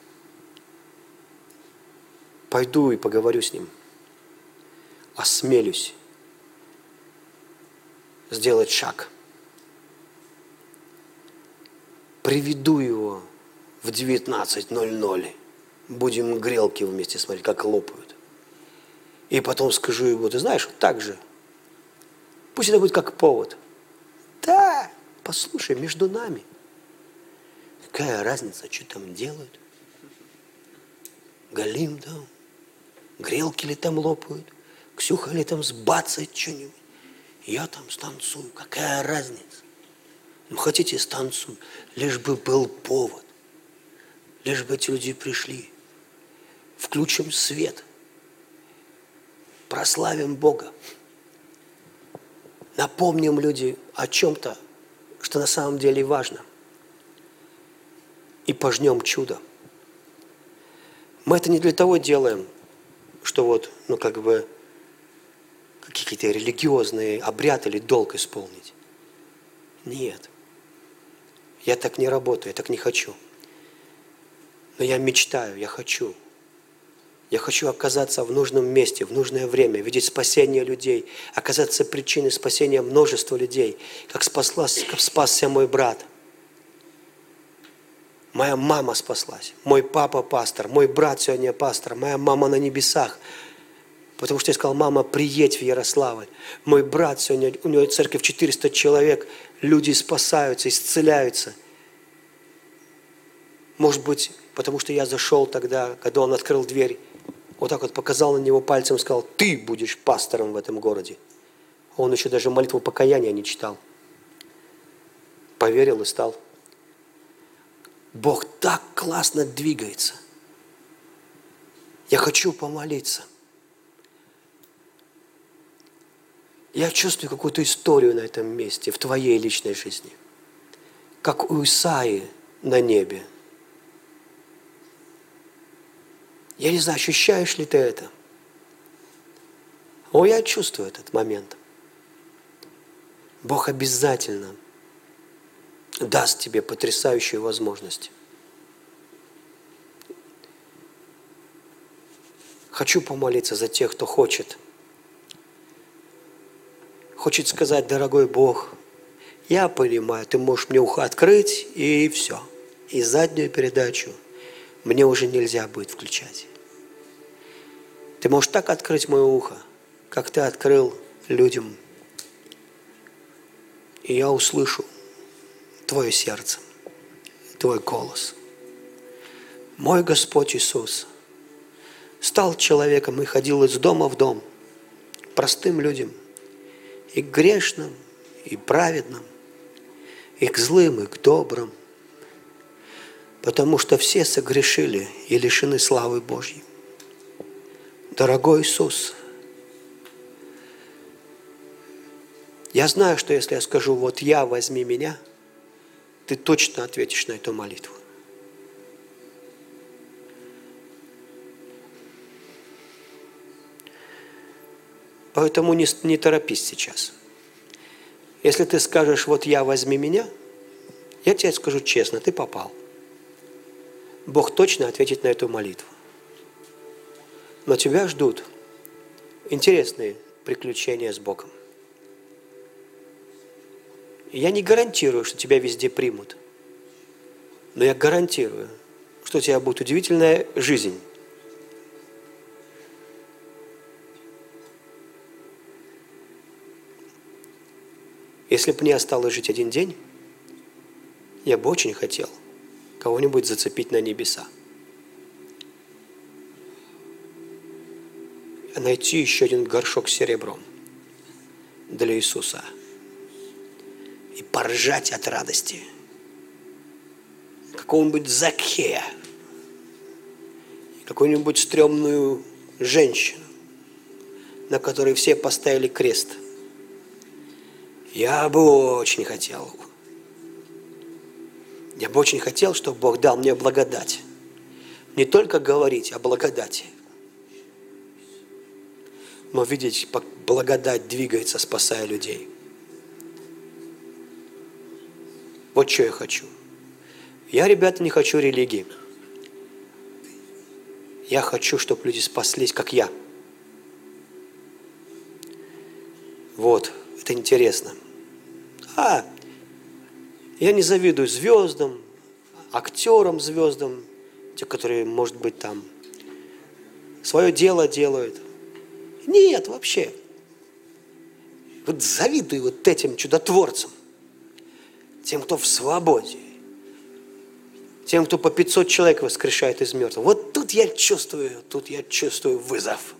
Пойду и поговорю с ним. Осмелюсь сделать шаг. Приведу его в 19:00. Будем грелки вместе смотреть, как лопают. И потом скажу ему, ты знаешь, вот так же. Пусть это будет как повод. Да, послушай, между нами. Какая разница, что там делают? Галим там, грелки ли там лопают, Ксюха ли там сбацает что-нибудь. Я там станцую, какая разница? Ну, хотите, станцую, лишь бы был повод. Лишь бы эти люди пришли. Включим свет. Прославим Бога. Напомним людям о чем-то, что на самом деле важно. И пожнем чудо. Мы это не для того делаем, что вот, какие-то религиозные обряды или долг исполнить. Нет. Я так не работаю, я так не хочу. Но я мечтаю, я хочу. Я хочу оказаться в нужном месте, в нужное время, видеть спасение людей, оказаться причиной спасения множества людей, как спасся мой брат. Моя мама спаслась, мой папа пастор, мой брат сегодня пастор, моя мама на небесах. Потому что я сказал, мама, приедь в Ярославль. Мой брат сегодня, у него церковь 400 человек, люди спасаются, исцеляются. Может быть, потому что я зашел тогда, когда он открыл дверь, вот так вот показал на него пальцем и сказал, ты будешь пастором в этом городе. Он еще даже молитву покаяния не читал. Поверил и стал. Бог так классно двигается. Я хочу помолиться. Я чувствую какую-то историю на этом месте, в твоей личной жизни. Как у Исаии на небе. Я не знаю, ощущаешь ли ты это? О, я чувствую этот момент. Бог обязательно даст тебе потрясающую возможность. Хочу помолиться за тех, кто хочет. Хочет сказать, дорогой Бог, я понимаю, ты можешь мне ухо открыть, и все. И заднюю передачу мне уже нельзя будет включать. Ты можешь так открыть мое ухо, как ты открыл людям. И я услышу твое сердце, твой голос. Мой Господь Иисус стал человеком и ходил из дома в дом, простым людям, и к грешным, и праведным, и к злым, и к добрым, потому что все согрешили и лишены славы Божьей. Дорогой Иисус, я знаю, что если я скажу, вот я, возьми меня, ты точно ответишь на эту молитву. Поэтому не торопись сейчас. Если ты скажешь, вот я, возьми меня, я тебе скажу честно, ты попал. Бог точно ответит на эту молитву. Но тебя ждут интересные приключения с Богом. И я не гарантирую, что тебя везде примут. Но я гарантирую, что у тебя будет удивительная жизнь. Если бы мне осталось жить один день, я бы очень хотел кого-нибудь зацепить на небеса. И найти еще один горшок с серебром для Иисуса. И поржать от радости. Какого-нибудь Закхея. Какую-нибудь стрёмную женщину, на которой все поставили крест. Я бы очень хотел. Я бы очень хотел, чтобы Бог дал мне благодать. Не только говорить о благодати, но видеть, как благодать двигается, спасая людей. Вот что я хочу. Я, ребята, не хочу религии. Я хочу, чтобы люди спаслись, как я. Вот, это интересно. Я не завидую звездам, актерам звездам, те, которые, может быть, там свое дело делают. Нет, вообще. Вот завидую вот этим чудотворцам, тем, кто в свободе, тем, кто по 500 человек воскрешает из мертвых. Вот тут я чувствую вызов.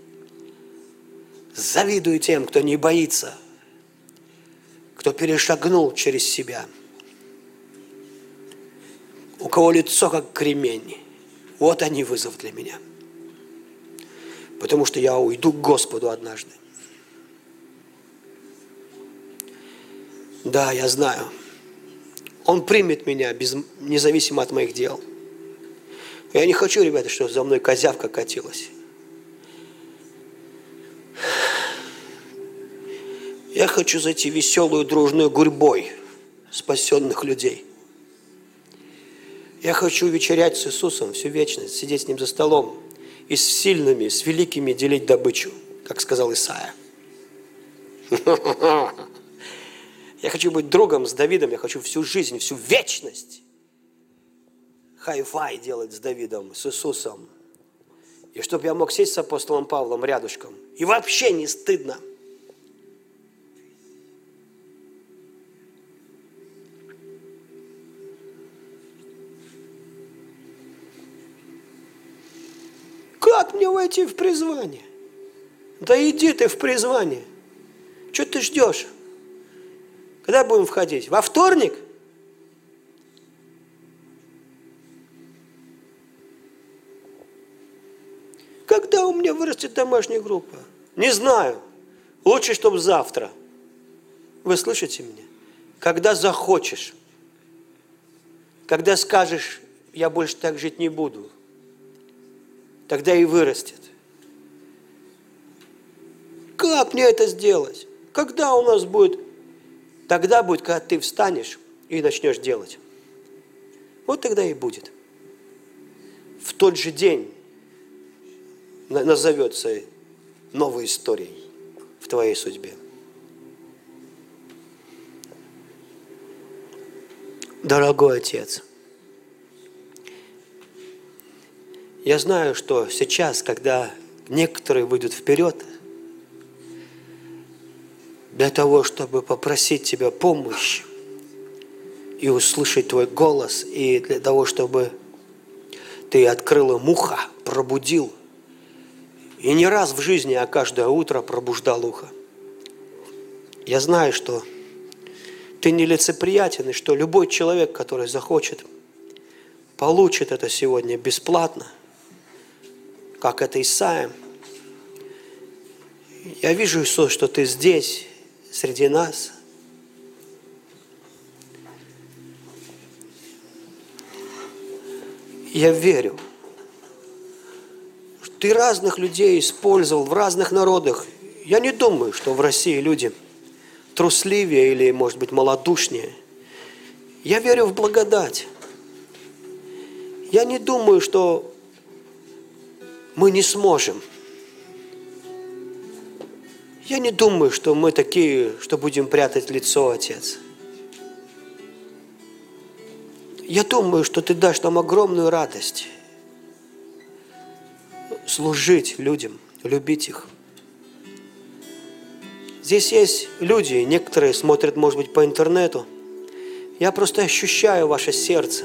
Завидую тем, кто не боится, кто перешагнул через себя, у кого лицо как кремень. Вот они вызов для меня. Потому что я уйду к Господу однажды. Да, я знаю. Он примет меня независимо от моих дел. Я не хочу, ребята, чтобы за мной козявка катилась. Я хочу зайти веселую, дружную гурьбой спасенных людей. Я хочу вечерять с Иисусом всю вечность, сидеть с Ним за столом и с сильными, с великими делить добычу, как сказал Исаия. Я хочу быть другом с Давидом, я хочу всю жизнь, всю вечность хай-фай делать с Давидом, с Иисусом. И чтобы я мог сесть с апостолом Павлом рядышком. И вообще не стыдно. Как мне войти в призвание? Да иди ты в призвание. Что ты ждешь? Когда будем входить? Во вторник? Когда у меня вырастет домашняя группа? Не знаю. Лучше, чтобы завтра. Вы слышите меня? Когда захочешь. Когда скажешь, я больше так жить не буду. Тогда и вырастет. Как мне это сделать? Когда у нас будет? Тогда будет, когда ты встанешь и начнешь делать. Вот тогда и будет. В тот же день назовется новой историей в твоей судьбе. Дорогой Отец, я знаю, что сейчас, когда некоторые выйдут вперед, для того, чтобы попросить Тебя помощи и услышать Твой голос, и для того, чтобы Ты открыл им ухо, пробудил, и не раз в жизни, а каждое утро пробуждал ухо. Я знаю, что Ты нелицеприятен, и что любой человек, который захочет, получит это сегодня бесплатно, как это Исаия. Я вижу, Иисус, что Ты здесь, среди нас. Я верю, что Ты разных людей использовал в разных народах. Я не думаю, что в России люди трусливее или, может быть, малодушнее. Я верю в благодать. Я не думаю, что мы не сможем. Я не думаю, что мы такие, что будем прятать лицо, Отец. Я думаю, что Ты дашь нам огромную радость служить людям, любить их. Здесь есть люди, некоторые смотрят, может быть, по интернету. Я просто ощущаю ваше сердце.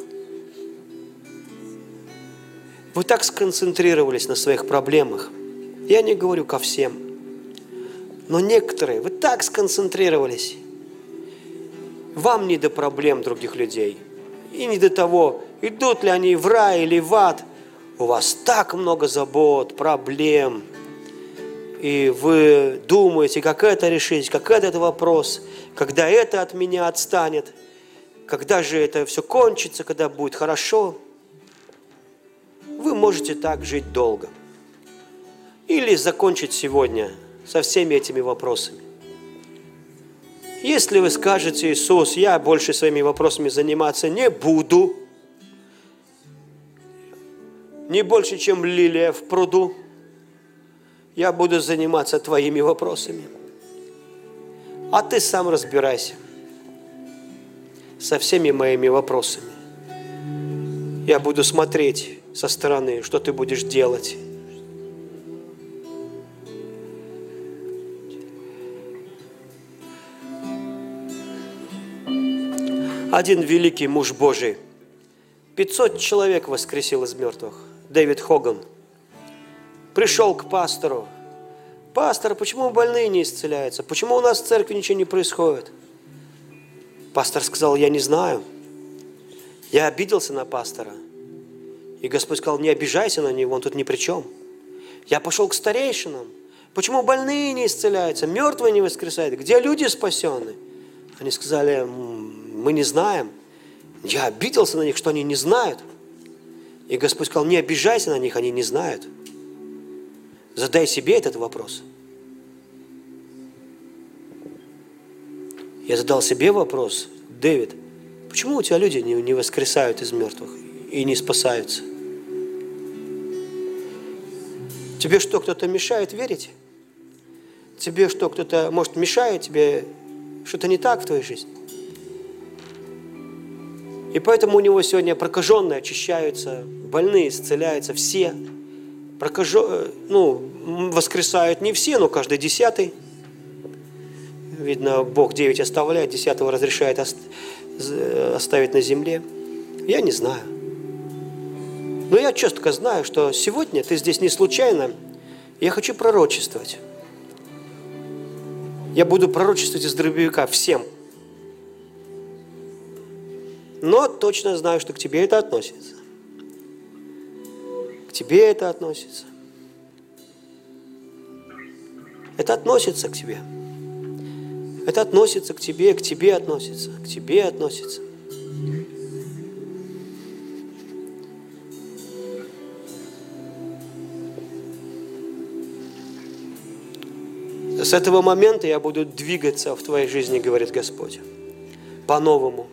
Вы так сконцентрировались на своих проблемах. Я не говорю ко всем. Но некоторые, вы так сконцентрировались. Вам не до проблем других людей. И не до того, идут ли они в рай или в ад. У вас так много забот, проблем. И вы думаете, как это решить, как этот вопрос, когда это от меня отстанет, когда же это все кончится, когда будет хорошо. Вы можете так жить долго. Или закончить сегодня со всеми этими вопросами. Если вы скажете: Иисус, я больше своими вопросами заниматься не буду, не больше, чем лилия в пруду, я буду заниматься твоими вопросами. А ты сам разбирайся со всеми моими вопросами. Я буду смотреть со стороны, что ты будешь делать. Один великий муж Божий, 500 человек воскресил из мертвых, Дэвид Хоган, пришел к пастору. Пастор, почему больные не исцеляются? Почему у нас в церкви ничего не происходит? Пастор сказал: я не знаю. Я обиделся на пастора. И Господь сказал: не обижайся на него, он тут ни при чем. Я пошел к старейшинам. Почему больные не исцеляются, мертвые не воскресают? Где люди спасены? Они сказали: мы не знаем. Я обиделся на них, что они не знают. И Господь сказал: не обижайся на них, они не знают. Задай себе этот вопрос. Я задал себе вопрос: Дэвид, почему у тебя люди не воскресают из мертвых и не спасаются? Тебе что, кто-то мешает верить? Тебе что, кто-то, может, мешает тебе? Что-то не так в твоей жизни? И поэтому у него сегодня прокаженные очищаются, больные исцеляются, все. Воскресают не все, но каждый 10-й. Видно, Бог 9 оставляет, 10-го разрешает оставить на земле. Я не знаю. Но я четко знаю, что сегодня ты здесь не случайно. Я хочу пророчествовать. Я буду пророчествовать из дробовика всем. Но точно знаю, что к тебе это относится. К тебе это относится. Это относится к тебе. Это относится к тебе относится, к тебе относится. С этого момента я буду двигаться в твоей жизни, говорит Господь, по-новому.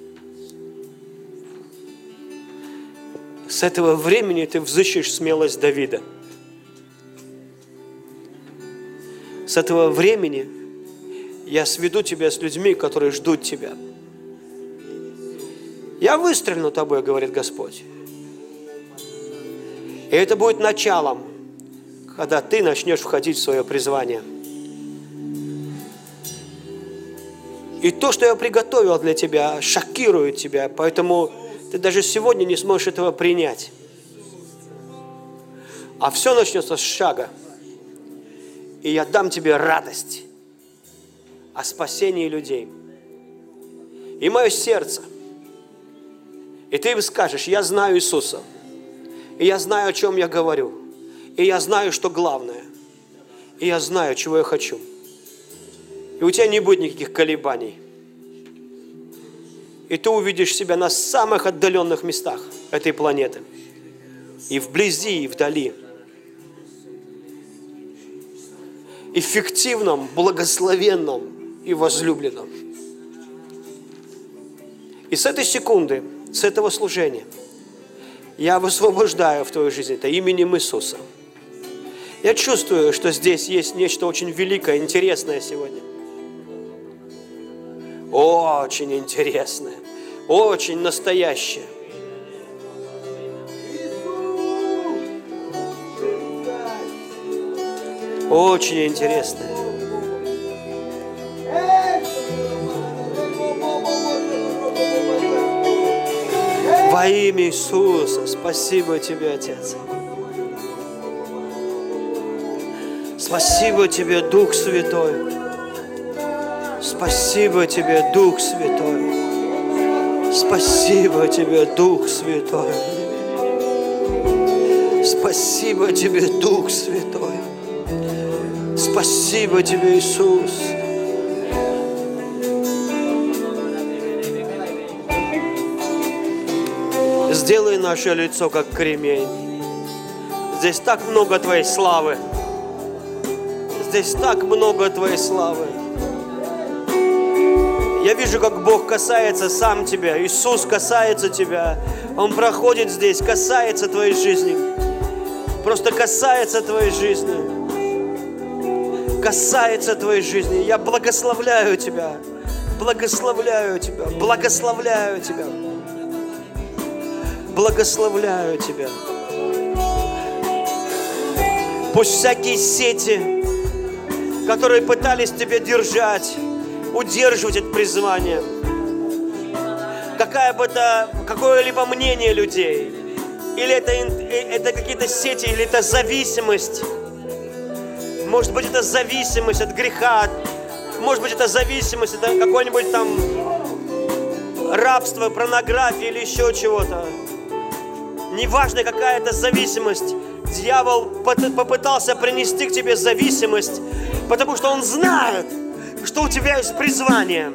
С этого времени ты взыщешь смелость Давида. С этого времени я сведу тебя с людьми, которые ждут тебя. Я выстрелю тобой, говорит Господь. И это будет началом, когда ты начнешь входить в свое призвание. И то, что я приготовил для тебя, шокирует тебя, поэтому ты даже сегодня не сможешь этого принять. А все начнется с шага. И я дам тебе радость о спасении людей. И мое сердце. И ты скажешь: я знаю Иисуса. И я знаю, о чем я говорю. И я знаю, что главное. И я знаю, чего я хочу. И у тебя не будет никаких колебаний. И ты увидишь себя на самых отдаленных местах этой планеты. И вблизи, и вдали. Эффективном, благословенном и возлюбленном. И с этой секунды, с этого служения, Я высвобождаю в твою жизнь это именем Иисуса. Я чувствую, что здесь есть нечто очень великое, интересное сегодня. Очень интересное, очень настоящее. Очень интересное. Во имя Иисуса, спасибо Тебе, Отец. Спасибо Тебе, Дух Святой. Спасибо Тебе, Дух Святой. Спасибо Тебе, Дух Святой. Спасибо Тебе, Дух Святой. Спасибо Тебе, Иисус. Сделай наше лицо, как кремень. Здесь так много Твоей славы. Здесь так много Твоей славы. Я вижу, как Бог касается сам Тебя. Иисус касается Тебя. Он проходит здесь, касается Твоей жизни. Просто касается Твоей жизни. Касается Твоей жизни. Я благословляю Тебя. Благословляю Тебя. Благословляю Тебя. Благословляю Тебя. Пусть всякие сети, которые пытались Тебя держать, удерживать от призвания, какое-либо мнение людей, или это какие-то сети, или это зависимость. Может быть, это зависимость от греха, может быть, это зависимость, это какое-нибудь там рабство, порнография или еще чего-то. Неважно, какая это зависимость, дьявол попытался принести к тебе зависимость, потому что он знает, что у тебя есть призвание.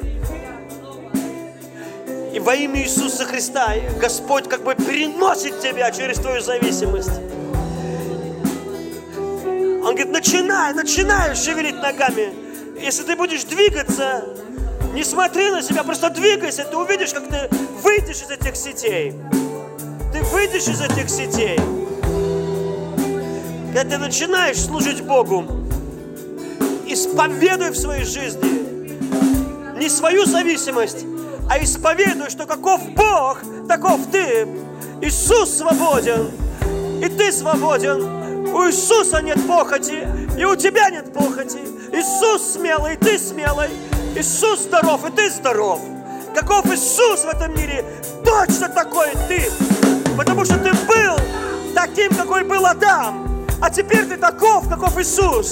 И во имя Иисуса Христа Господь как бы переносит тебя через твою зависимость. Он говорит, начинай шевелить ногами. Если ты будешь двигаться, не смотри на себя, просто двигайся, ты увидишь, как ты выйдешь из этих сетей. Ты выйдешь из этих сетей. Когда ты начинаешь служить Богу, исповедуй в своей жизни не свою зависимость, а исповедуй, что каков Бог, таков ты. Иисус свободен, и ты свободен. У Иисуса нет похоти, и у тебя нет похоти. Иисус смелый, и ты смелый. Иисус здоров, и ты здоров. Каков Иисус в этом мире, точно такой ты. Потому что ты был таким, какой был Адам, а теперь ты таков, каков Иисус.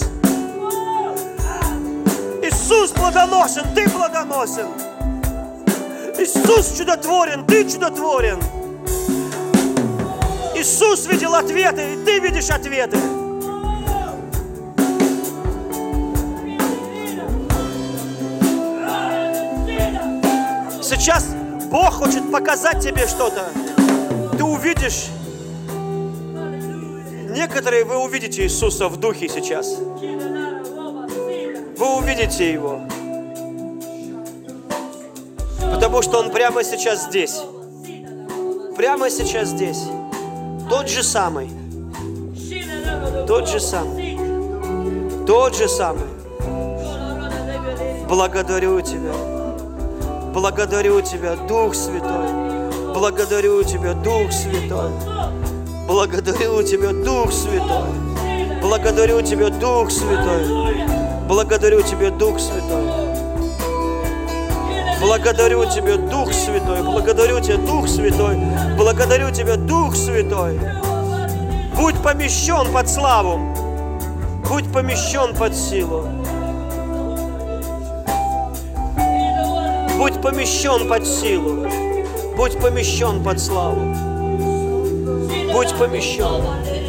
Иисус плодоносен, ты плодоносен. Иисус чудотворен, ты чудотворен. Иисус видел ответы, и ты видишь ответы. Сейчас Бог хочет показать тебе что-то. Ты увидишь, некоторые вы увидите Иисуса в духе сейчас. Вы увидите Его. Потому что Он прямо сейчас здесь. Прямо сейчас здесь. Тот же самый. Тот же самый. Тот же самый. Благодарю Тебя. Благодарю Тебя, Дух Святой. Благодарю Тебя, Дух Святой. Благодарю Тебя, Дух Святой. Благодарю Тебя, Дух Святой. Благодарю Тебя, Дух Святой. Благодарю Тебя, Дух Святой. Благодарю Тебя, Дух Святой. Благодарю Тебя, Дух Святой. Будь помещен под славу. Будь помещен под силу. Будь помещен под силу. Будь помещен под славу. Будь помещен.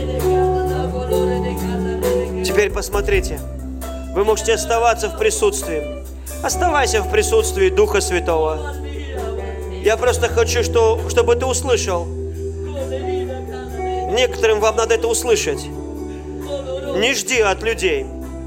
Теперь посмотрите. Вы можете оставаться в присутствии. Оставайся в присутствии Духа Святого. Я просто хочу, чтобы ты услышал. Некоторым вам надо это услышать. Не жди от людей.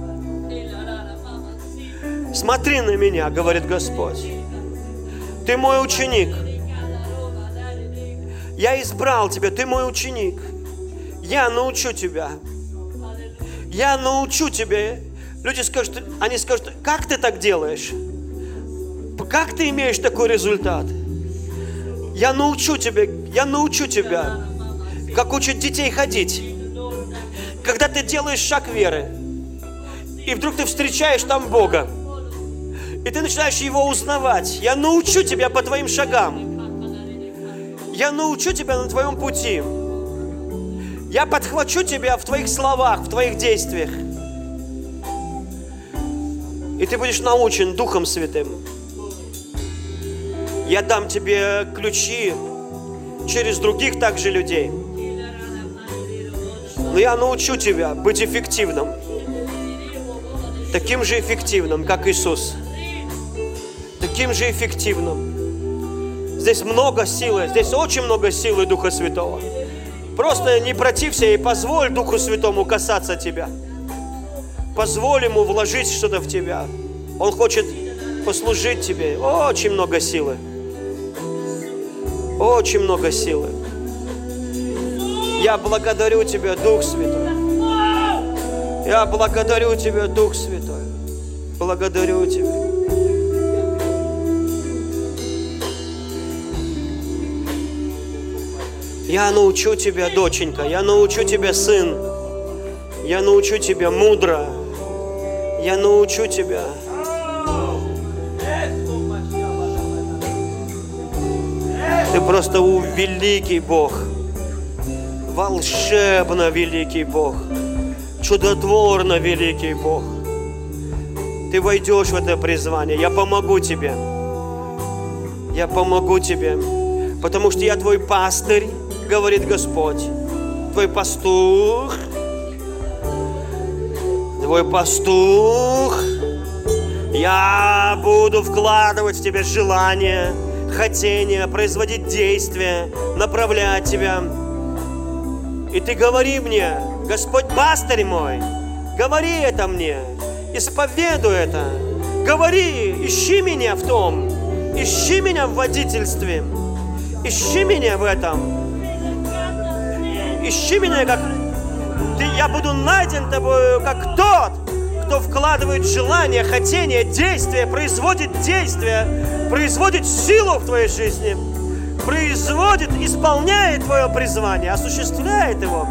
Смотри на меня, говорит Господь. Ты мой ученик. Я избрал тебя, ты мой ученик. Я научу тебя. Я научу тебя. Люди скажут, они скажут, как ты так делаешь? Как ты имеешь такой результат? Я научу тебя, как учат детей ходить. Когда ты делаешь шаг веры, и вдруг ты встречаешь там Бога, и ты начинаешь Его узнавать. Я научу тебя по твоим шагам. Я научу тебя на твоем пути. Я подхвачу тебя в твоих словах, в твоих действиях. И ты будешь научен Духом Святым. Я дам тебе ключи через других также людей. Но я научу тебя быть эффективным. Таким же эффективным, как Иисус. Таким же эффективным. Здесь много силы, здесь очень много силы Духа Святого. Просто не протився и позволь Духу Святому касаться тебя. Позволь Ему вложить что-то в тебя. Он хочет послужить тебе. Очень много силы. Очень много силы. Я благодарю Тебя, Дух Святой. Я благодарю Тебя, Дух Святой. Благодарю Тебя. Я научу тебя, доченька. Я научу тебя, сын. Я научу тебя мудро. Я научу тебя. Ты просто великий Бог. Волшебно великий Бог. Чудотворно великий Бог. Ты войдешь в это призвание. Я помогу тебе. Я помогу тебе. Потому что я твой пастырь, говорит Господь. Твой пастух. Твой пастух. Я буду вкладывать в тебя желание, хотение, производить действия, направлять тебя. И ты говори мне, Господь пастырь мой, говори это мне, исповедуй это, говори, ищи меня в том, ищи меня в водительстве, ищи меня в этом, ищи меня, как я буду найден тобою, как тот, кто вкладывает желание, хотение, действие, производит силу в твоей жизни, производит, исполняет твое призвание, осуществляет его.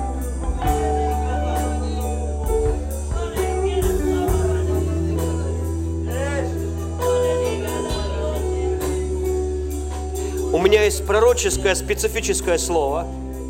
У меня есть пророческое, специфическое слово.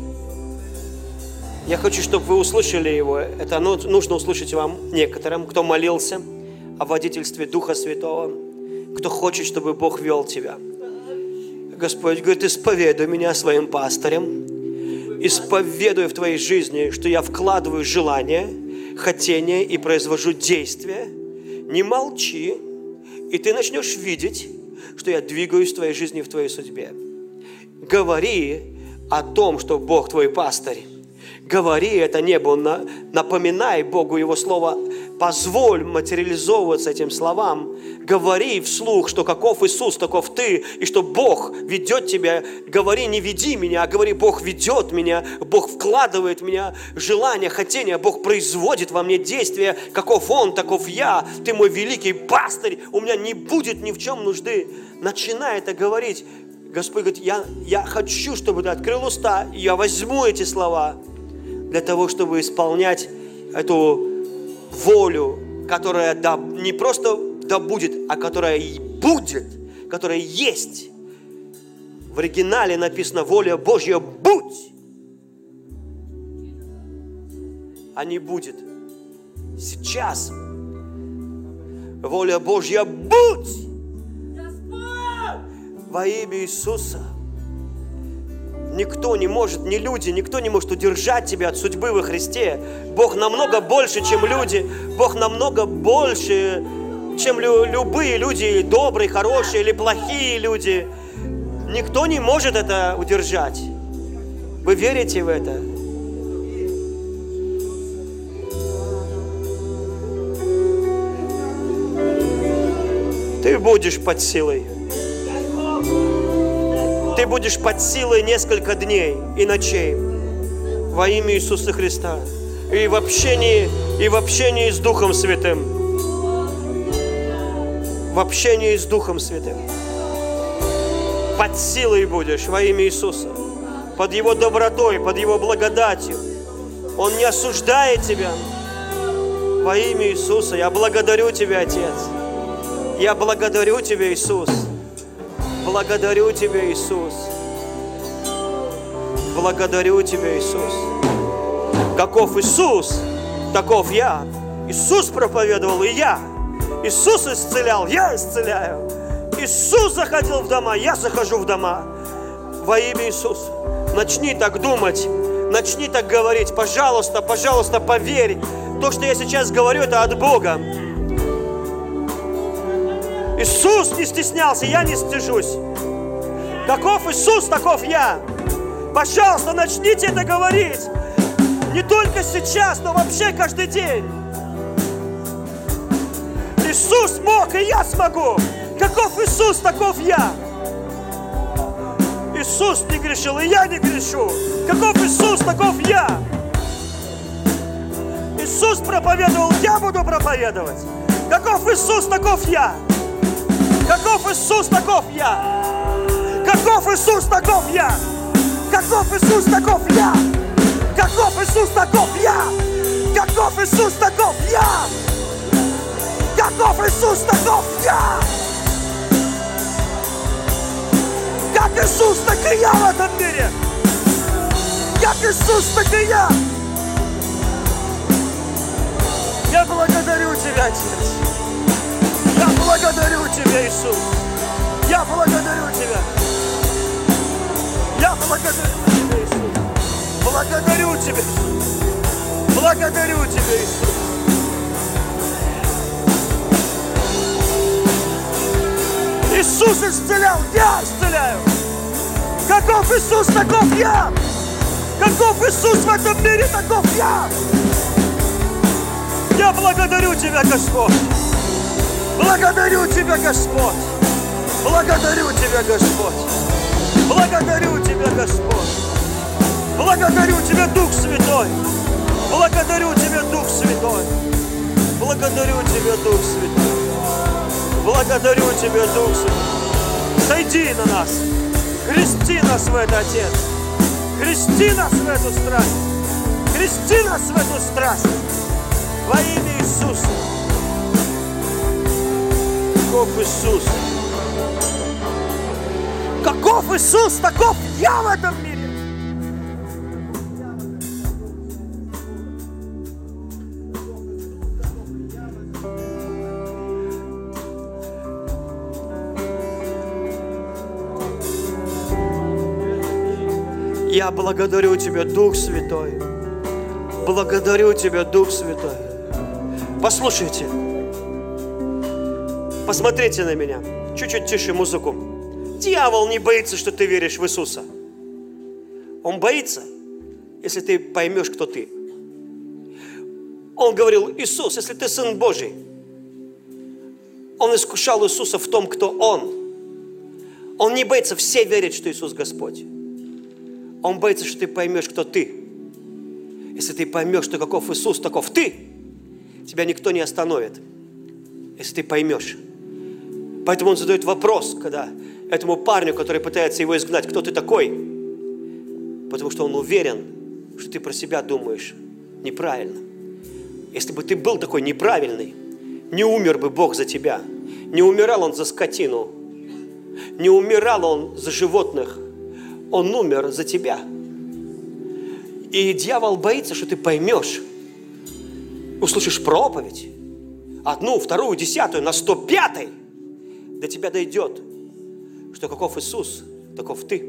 Я хочу, чтобы вы услышали его. Это нужно услышать вам, некоторым, кто молился о водительстве Духа Святого, кто хочет, чтобы Бог вел тебя. Господь говорит, исповедуй меня своим пастырем, исповедуй в твоей жизни, что я вкладываю желание, хотение и произвожу действия. Не молчи, и ты начнешь видеть, что я двигаюсь в твоей жизни, в твоей судьбе. Говори о том, что Бог твой пастырь. Говори это небу, напоминай Богу Его Слово, позволь материализовываться этим словам. Говори вслух, что каков Иисус, таков ты, и что Бог ведет тебя. Говори, не веди меня, а говори, Бог ведет меня, Бог вкладывает в меня желание, хотение, Бог производит во мне действия, каков Он, таков я, ты мой великий пастырь, у меня не будет ни в чем нужды. Начинай это говорить. Господь говорит, я хочу, чтобы ты открыл уста, и я возьму эти слова для того, чтобы исполнять эту волю, которая не просто да будет, а которая и будет, которая есть. В оригинале написано «Воля Божья будь», а не будет. Сейчас воля Божья будь во имя Иисуса. Никто не может, ни люди, никто не может удержать тебя от судьбы во Христе. Бог намного больше, чем люди. Бог намного больше, чем любые люди, добрые, хорошие или плохие люди. Никто не может это удержать. Вы верите в это? Ты будешь под силой. Ты будешь под силой несколько дней и ночей во имя Иисуса Христа. И в общении с Духом Святым. В общении с Духом Святым. Под силой будешь во имя Иисуса. Под Его добротой, под Его благодатью. Он не осуждает тебя. Во имя Иисуса я благодарю Тебя, Отец. Я благодарю Тебя, Иисус. Благодарю Тебя, Иисус. Благодарю Тебя, Иисус. Каков Иисус, таков я. Иисус проповедовал, и я. Иисус исцелял, я исцеляю. Иисус заходил в дома, я захожу в дома. Во имя Иисуса. Начни так думать, начни так говорить. Пожалуйста, пожалуйста, поверь. То, что я сейчас говорю, это от Бога. Иисус не стеснялся, я не стыжусь. Каков Иисус, таков я. Пожалуйста, начните это говорить. Не только сейчас, но вообще каждый день. Иисус мог, и я смогу. Каков Иисус, таков я. Иисус не грешил, и я не грешу. Каков Иисус, таков я. Иисус проповедовал, я буду проповедовать. Каков Иисус, таков я. Каков Иисус, таков я. Каков Иисус, таков я. Каков Иисус, таков я. Каков Иисус, таков я. Каков Иисус, таков я. Каков Иисус, таков я. Как Иисус, так и я в этом мире. Как Иисус, так и я. Я благодарю Тебя, Отец. Я благодарю Тебя, Иисус. Я благодарю Тебя. Я благодарю Тебя, Иисус. Благодарю Тебя. Благодарю Тебя, Иисус. Иисус исцелял, я исцеляю. Каков Иисус, таков я. Каков Иисус в этом мире, таков я. Я благодарю Тебя, Господь. Благодарю Тебя, Господь. Благодарю Тебя, Господь. Благодарю Тебя, Господь. Благодарю Тебя, Дух Святой. Благодарю Тебя, Дух Святой. Благодарю Тебя, Дух Святой. Благодарю Тебя, Дух Святой. Сойди на нас. Крести нас в это, Отец. Крести нас в эту страсть. Крести нас в эту страсть. Во имя Иисуса. Каков Иисус? Каков Иисус, таков я в этом мире. Я благодарю Тебя, Дух Святой. Благодарю Тебя, Дух Святой. Послушайте. Посмотрите на меня. Чуть-чуть тише музыку. Дьявол не боится, что ты веришь в Иисуса. Он боится, если ты поймешь, кто ты. Он говорил: Иисус, если ты Сын Божий. Он искушал Иисуса в том, кто Он. Он не боится, все верят, что Иисус Господь. Он боится, что ты поймешь, кто ты. Если ты поймешь, что каков Иисус, таков ты, тебя никто не остановит, если ты поймешь. Поэтому он задает вопрос, когда этому парню, который пытается его изгнать: кто ты такой? Потому что он уверен, что ты про себя думаешь неправильно. Если бы ты был такой неправильный, не умер бы Бог за тебя. Не умирал Он за скотину. Не умирал Он за животных. Он умер за тебя. И дьявол боится, что ты поймешь, услышишь проповедь, 1, 2, 10, на 105 до тебя дойдет, что каков Иисус, таков ты.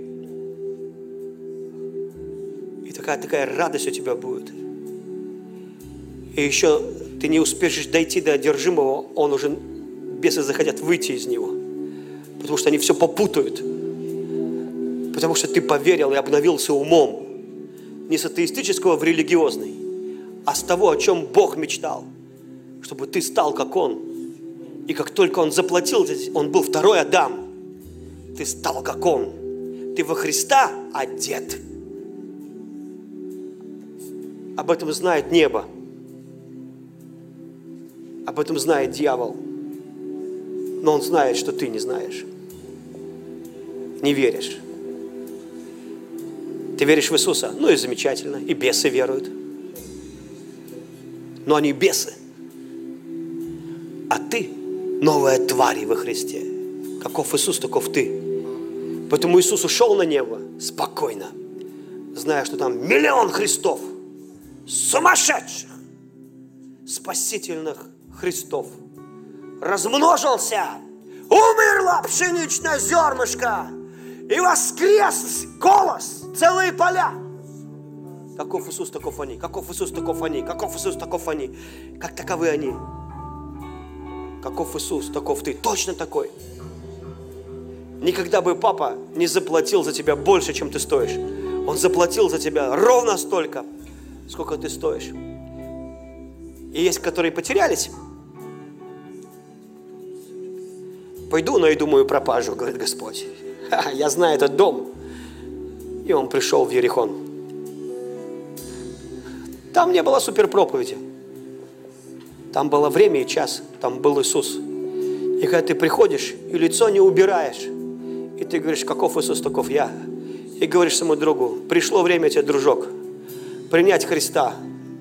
И такая радость у тебя будет. И еще ты не успеешь дойти до одержимого, он уже, бесы захотят выйти из него. Потому что они все попутают. Потому что ты поверил и обновился умом. Не с атеистического в религиозный, а с того, о чем Бог мечтал. Чтобы ты стал как Он. И как только Он заплатил, Он был второй Адам. Ты стал как Он. Ты во Христа одет. Об этом знает небо. Об этом знает дьявол. Но он знает, что ты не знаешь. Не веришь. Ты веришь в Иисуса? Ну и замечательно. И бесы веруют. Но они бесы. А ты новая тварь во Христе. Каков Иисус, таков ты. Поэтому Иисус ушел на небо спокойно, зная, что там миллион Христов, сумасшедших, спасительных Христов. Размножился, умерло пшеничное зернышко, и воскрес голос, целые поля. Каков Иисус, таков они. Каков Иисус, таков они. Каков Иисус, таков они. Как таковы они. Каков Иисус, таков ты. Точно такой. Никогда бы папа не заплатил за тебя больше, чем ты стоишь. Он заплатил за тебя ровно столько, сколько ты стоишь. И есть, которые потерялись. Пойду найду мою пропажу, говорит Господь. Я знаю этот дом. И он пришел в Иерихон. Там не было суперпроповеди. Там было время и час. Там был Иисус. И когда ты приходишь и лицо не убираешь, и ты говоришь, каков Иисус, таков я. И говоришь своему другу, пришло время тебе, дружок, принять Христа.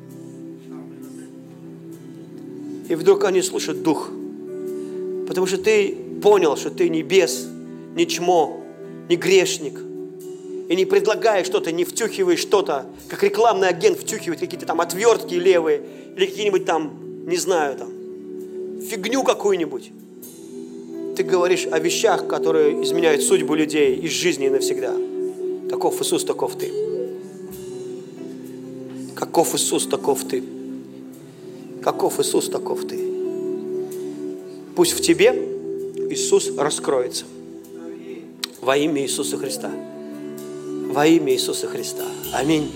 И вдруг они слушают Дух. Потому что ты понял, что ты не бес, не чмо, не грешник. И не предлагаешь что-то, не втюхиваешь что-то, как рекламный агент втюхивает какие-то там отвертки левые, или какие-нибудь там, не знаю, там, фигню какую-нибудь. Ты говоришь о вещах, которые изменяют судьбу людей из жизни навсегда. Каков Иисус, таков ты. Каков Иисус, таков ты. Каков Иисус, таков ты. Пусть в тебе Иисус раскроется. Во имя Иисуса Христа. Во имя Иисуса Христа. Аминь.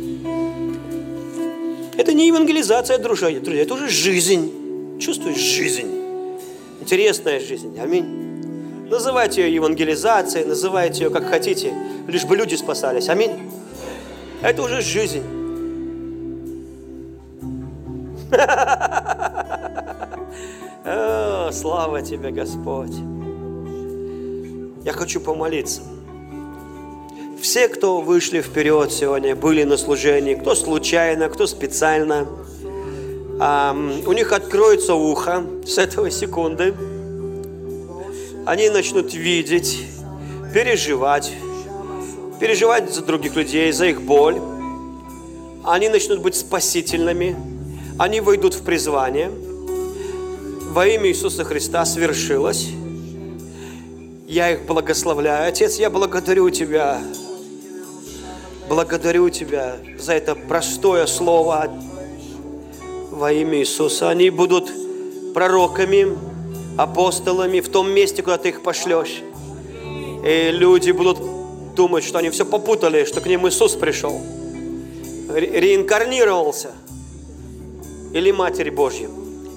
Это не евангелизация, друзья, это уже жизнь. Чувствуешь жизнь. Интересная жизнь. Аминь. Называйте ее евангелизацией, называйте ее как хотите, лишь бы люди спасались. Аминь. Это уже жизнь. О, слава тебе, Господь. Я хочу помолиться. Все, кто вышли вперед сегодня, были на служении, кто случайно, кто специально, у них откроется ухо с этого секунды. Они начнут видеть, переживать за других людей, за их боль. Они начнут быть спасительными. Они войдут в призвание. Во имя Иисуса Христа свершилось. Я их благословляю. Отец, я благодарю Тебя. Благодарю Тебя за это простое слово. Во имя Иисуса. Они будут пророками, апостолами в том месте, куда Ты их пошлешь. И люди будут думать, что они все попутали, что к ним Иисус пришел. Реинкарнировался. Или Матерь Божья.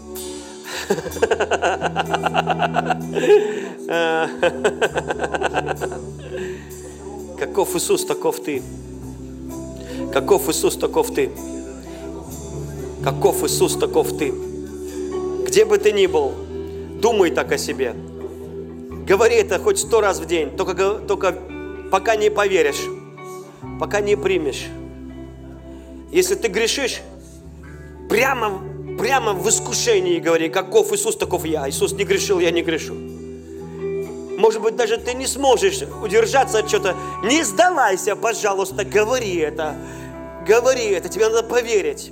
Каков Иисус, таков ты. Каков Иисус, таков ты. Каков Иисус, таков ты. Где бы ты ни был, думай так о себе. Говори это хоть 100 раз в день, только пока не поверишь, пока не примешь. Если ты грешишь, прямо в искушении говори, каков Иисус, таков я. Иисус не грешил, я не грешу. Может быть, даже ты не сможешь удержаться от чего-то. Не сдавайся, пожалуйста, говори это. Говори это, тебе надо поверить.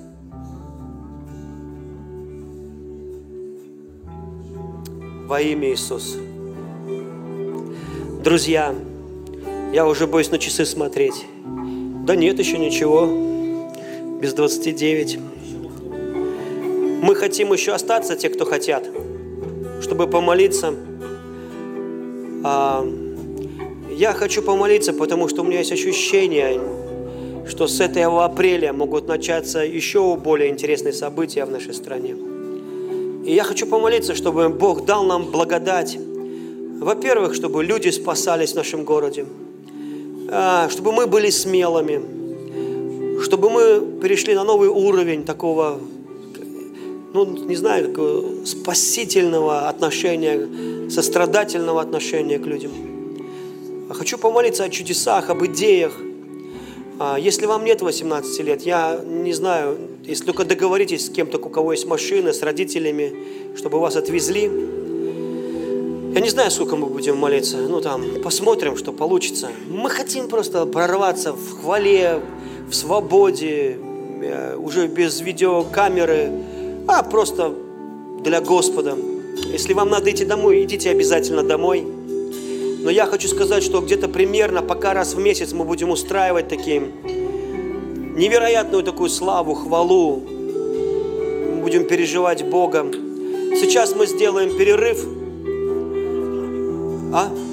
Во имя Иисуса. Друзья, я уже боюсь на часы смотреть. Да нет, еще ничего. Без 29. Мы хотим еще остаться, те, кто хотят, чтобы помолиться. Я хочу помолиться, потому что у меня есть ощущение, что с этого апреля могут начаться еще более интересные события в нашей стране. И я хочу помолиться, чтобы Бог дал нам благодать. Во-первых, чтобы люди спасались в нашем городе. чтобы мы были смелыми, чтобы мы перешли на новый уровень такого, ну, не знаю, такого спасительного отношения, сострадательного отношения к людям. Хочу помолиться о чудесах, об идеях. Если вам нет 18 лет, я не знаю, если только договоритесь с кем-то, у кого есть машина, с родителями, чтобы вас отвезли. Я не знаю, сколько мы будем молиться, ну там, посмотрим, что получится. Мы хотим просто прорваться в хвале, в свободе, уже без видеокамеры, а просто для Господа. Если вам надо идти домой, идите обязательно домой. Но я хочу сказать, что где-то примерно пока раз в месяц мы будем устраивать такие невероятную такую славу, хвалу. Мы будем переживать Бога. Сейчас мы сделаем перерыв.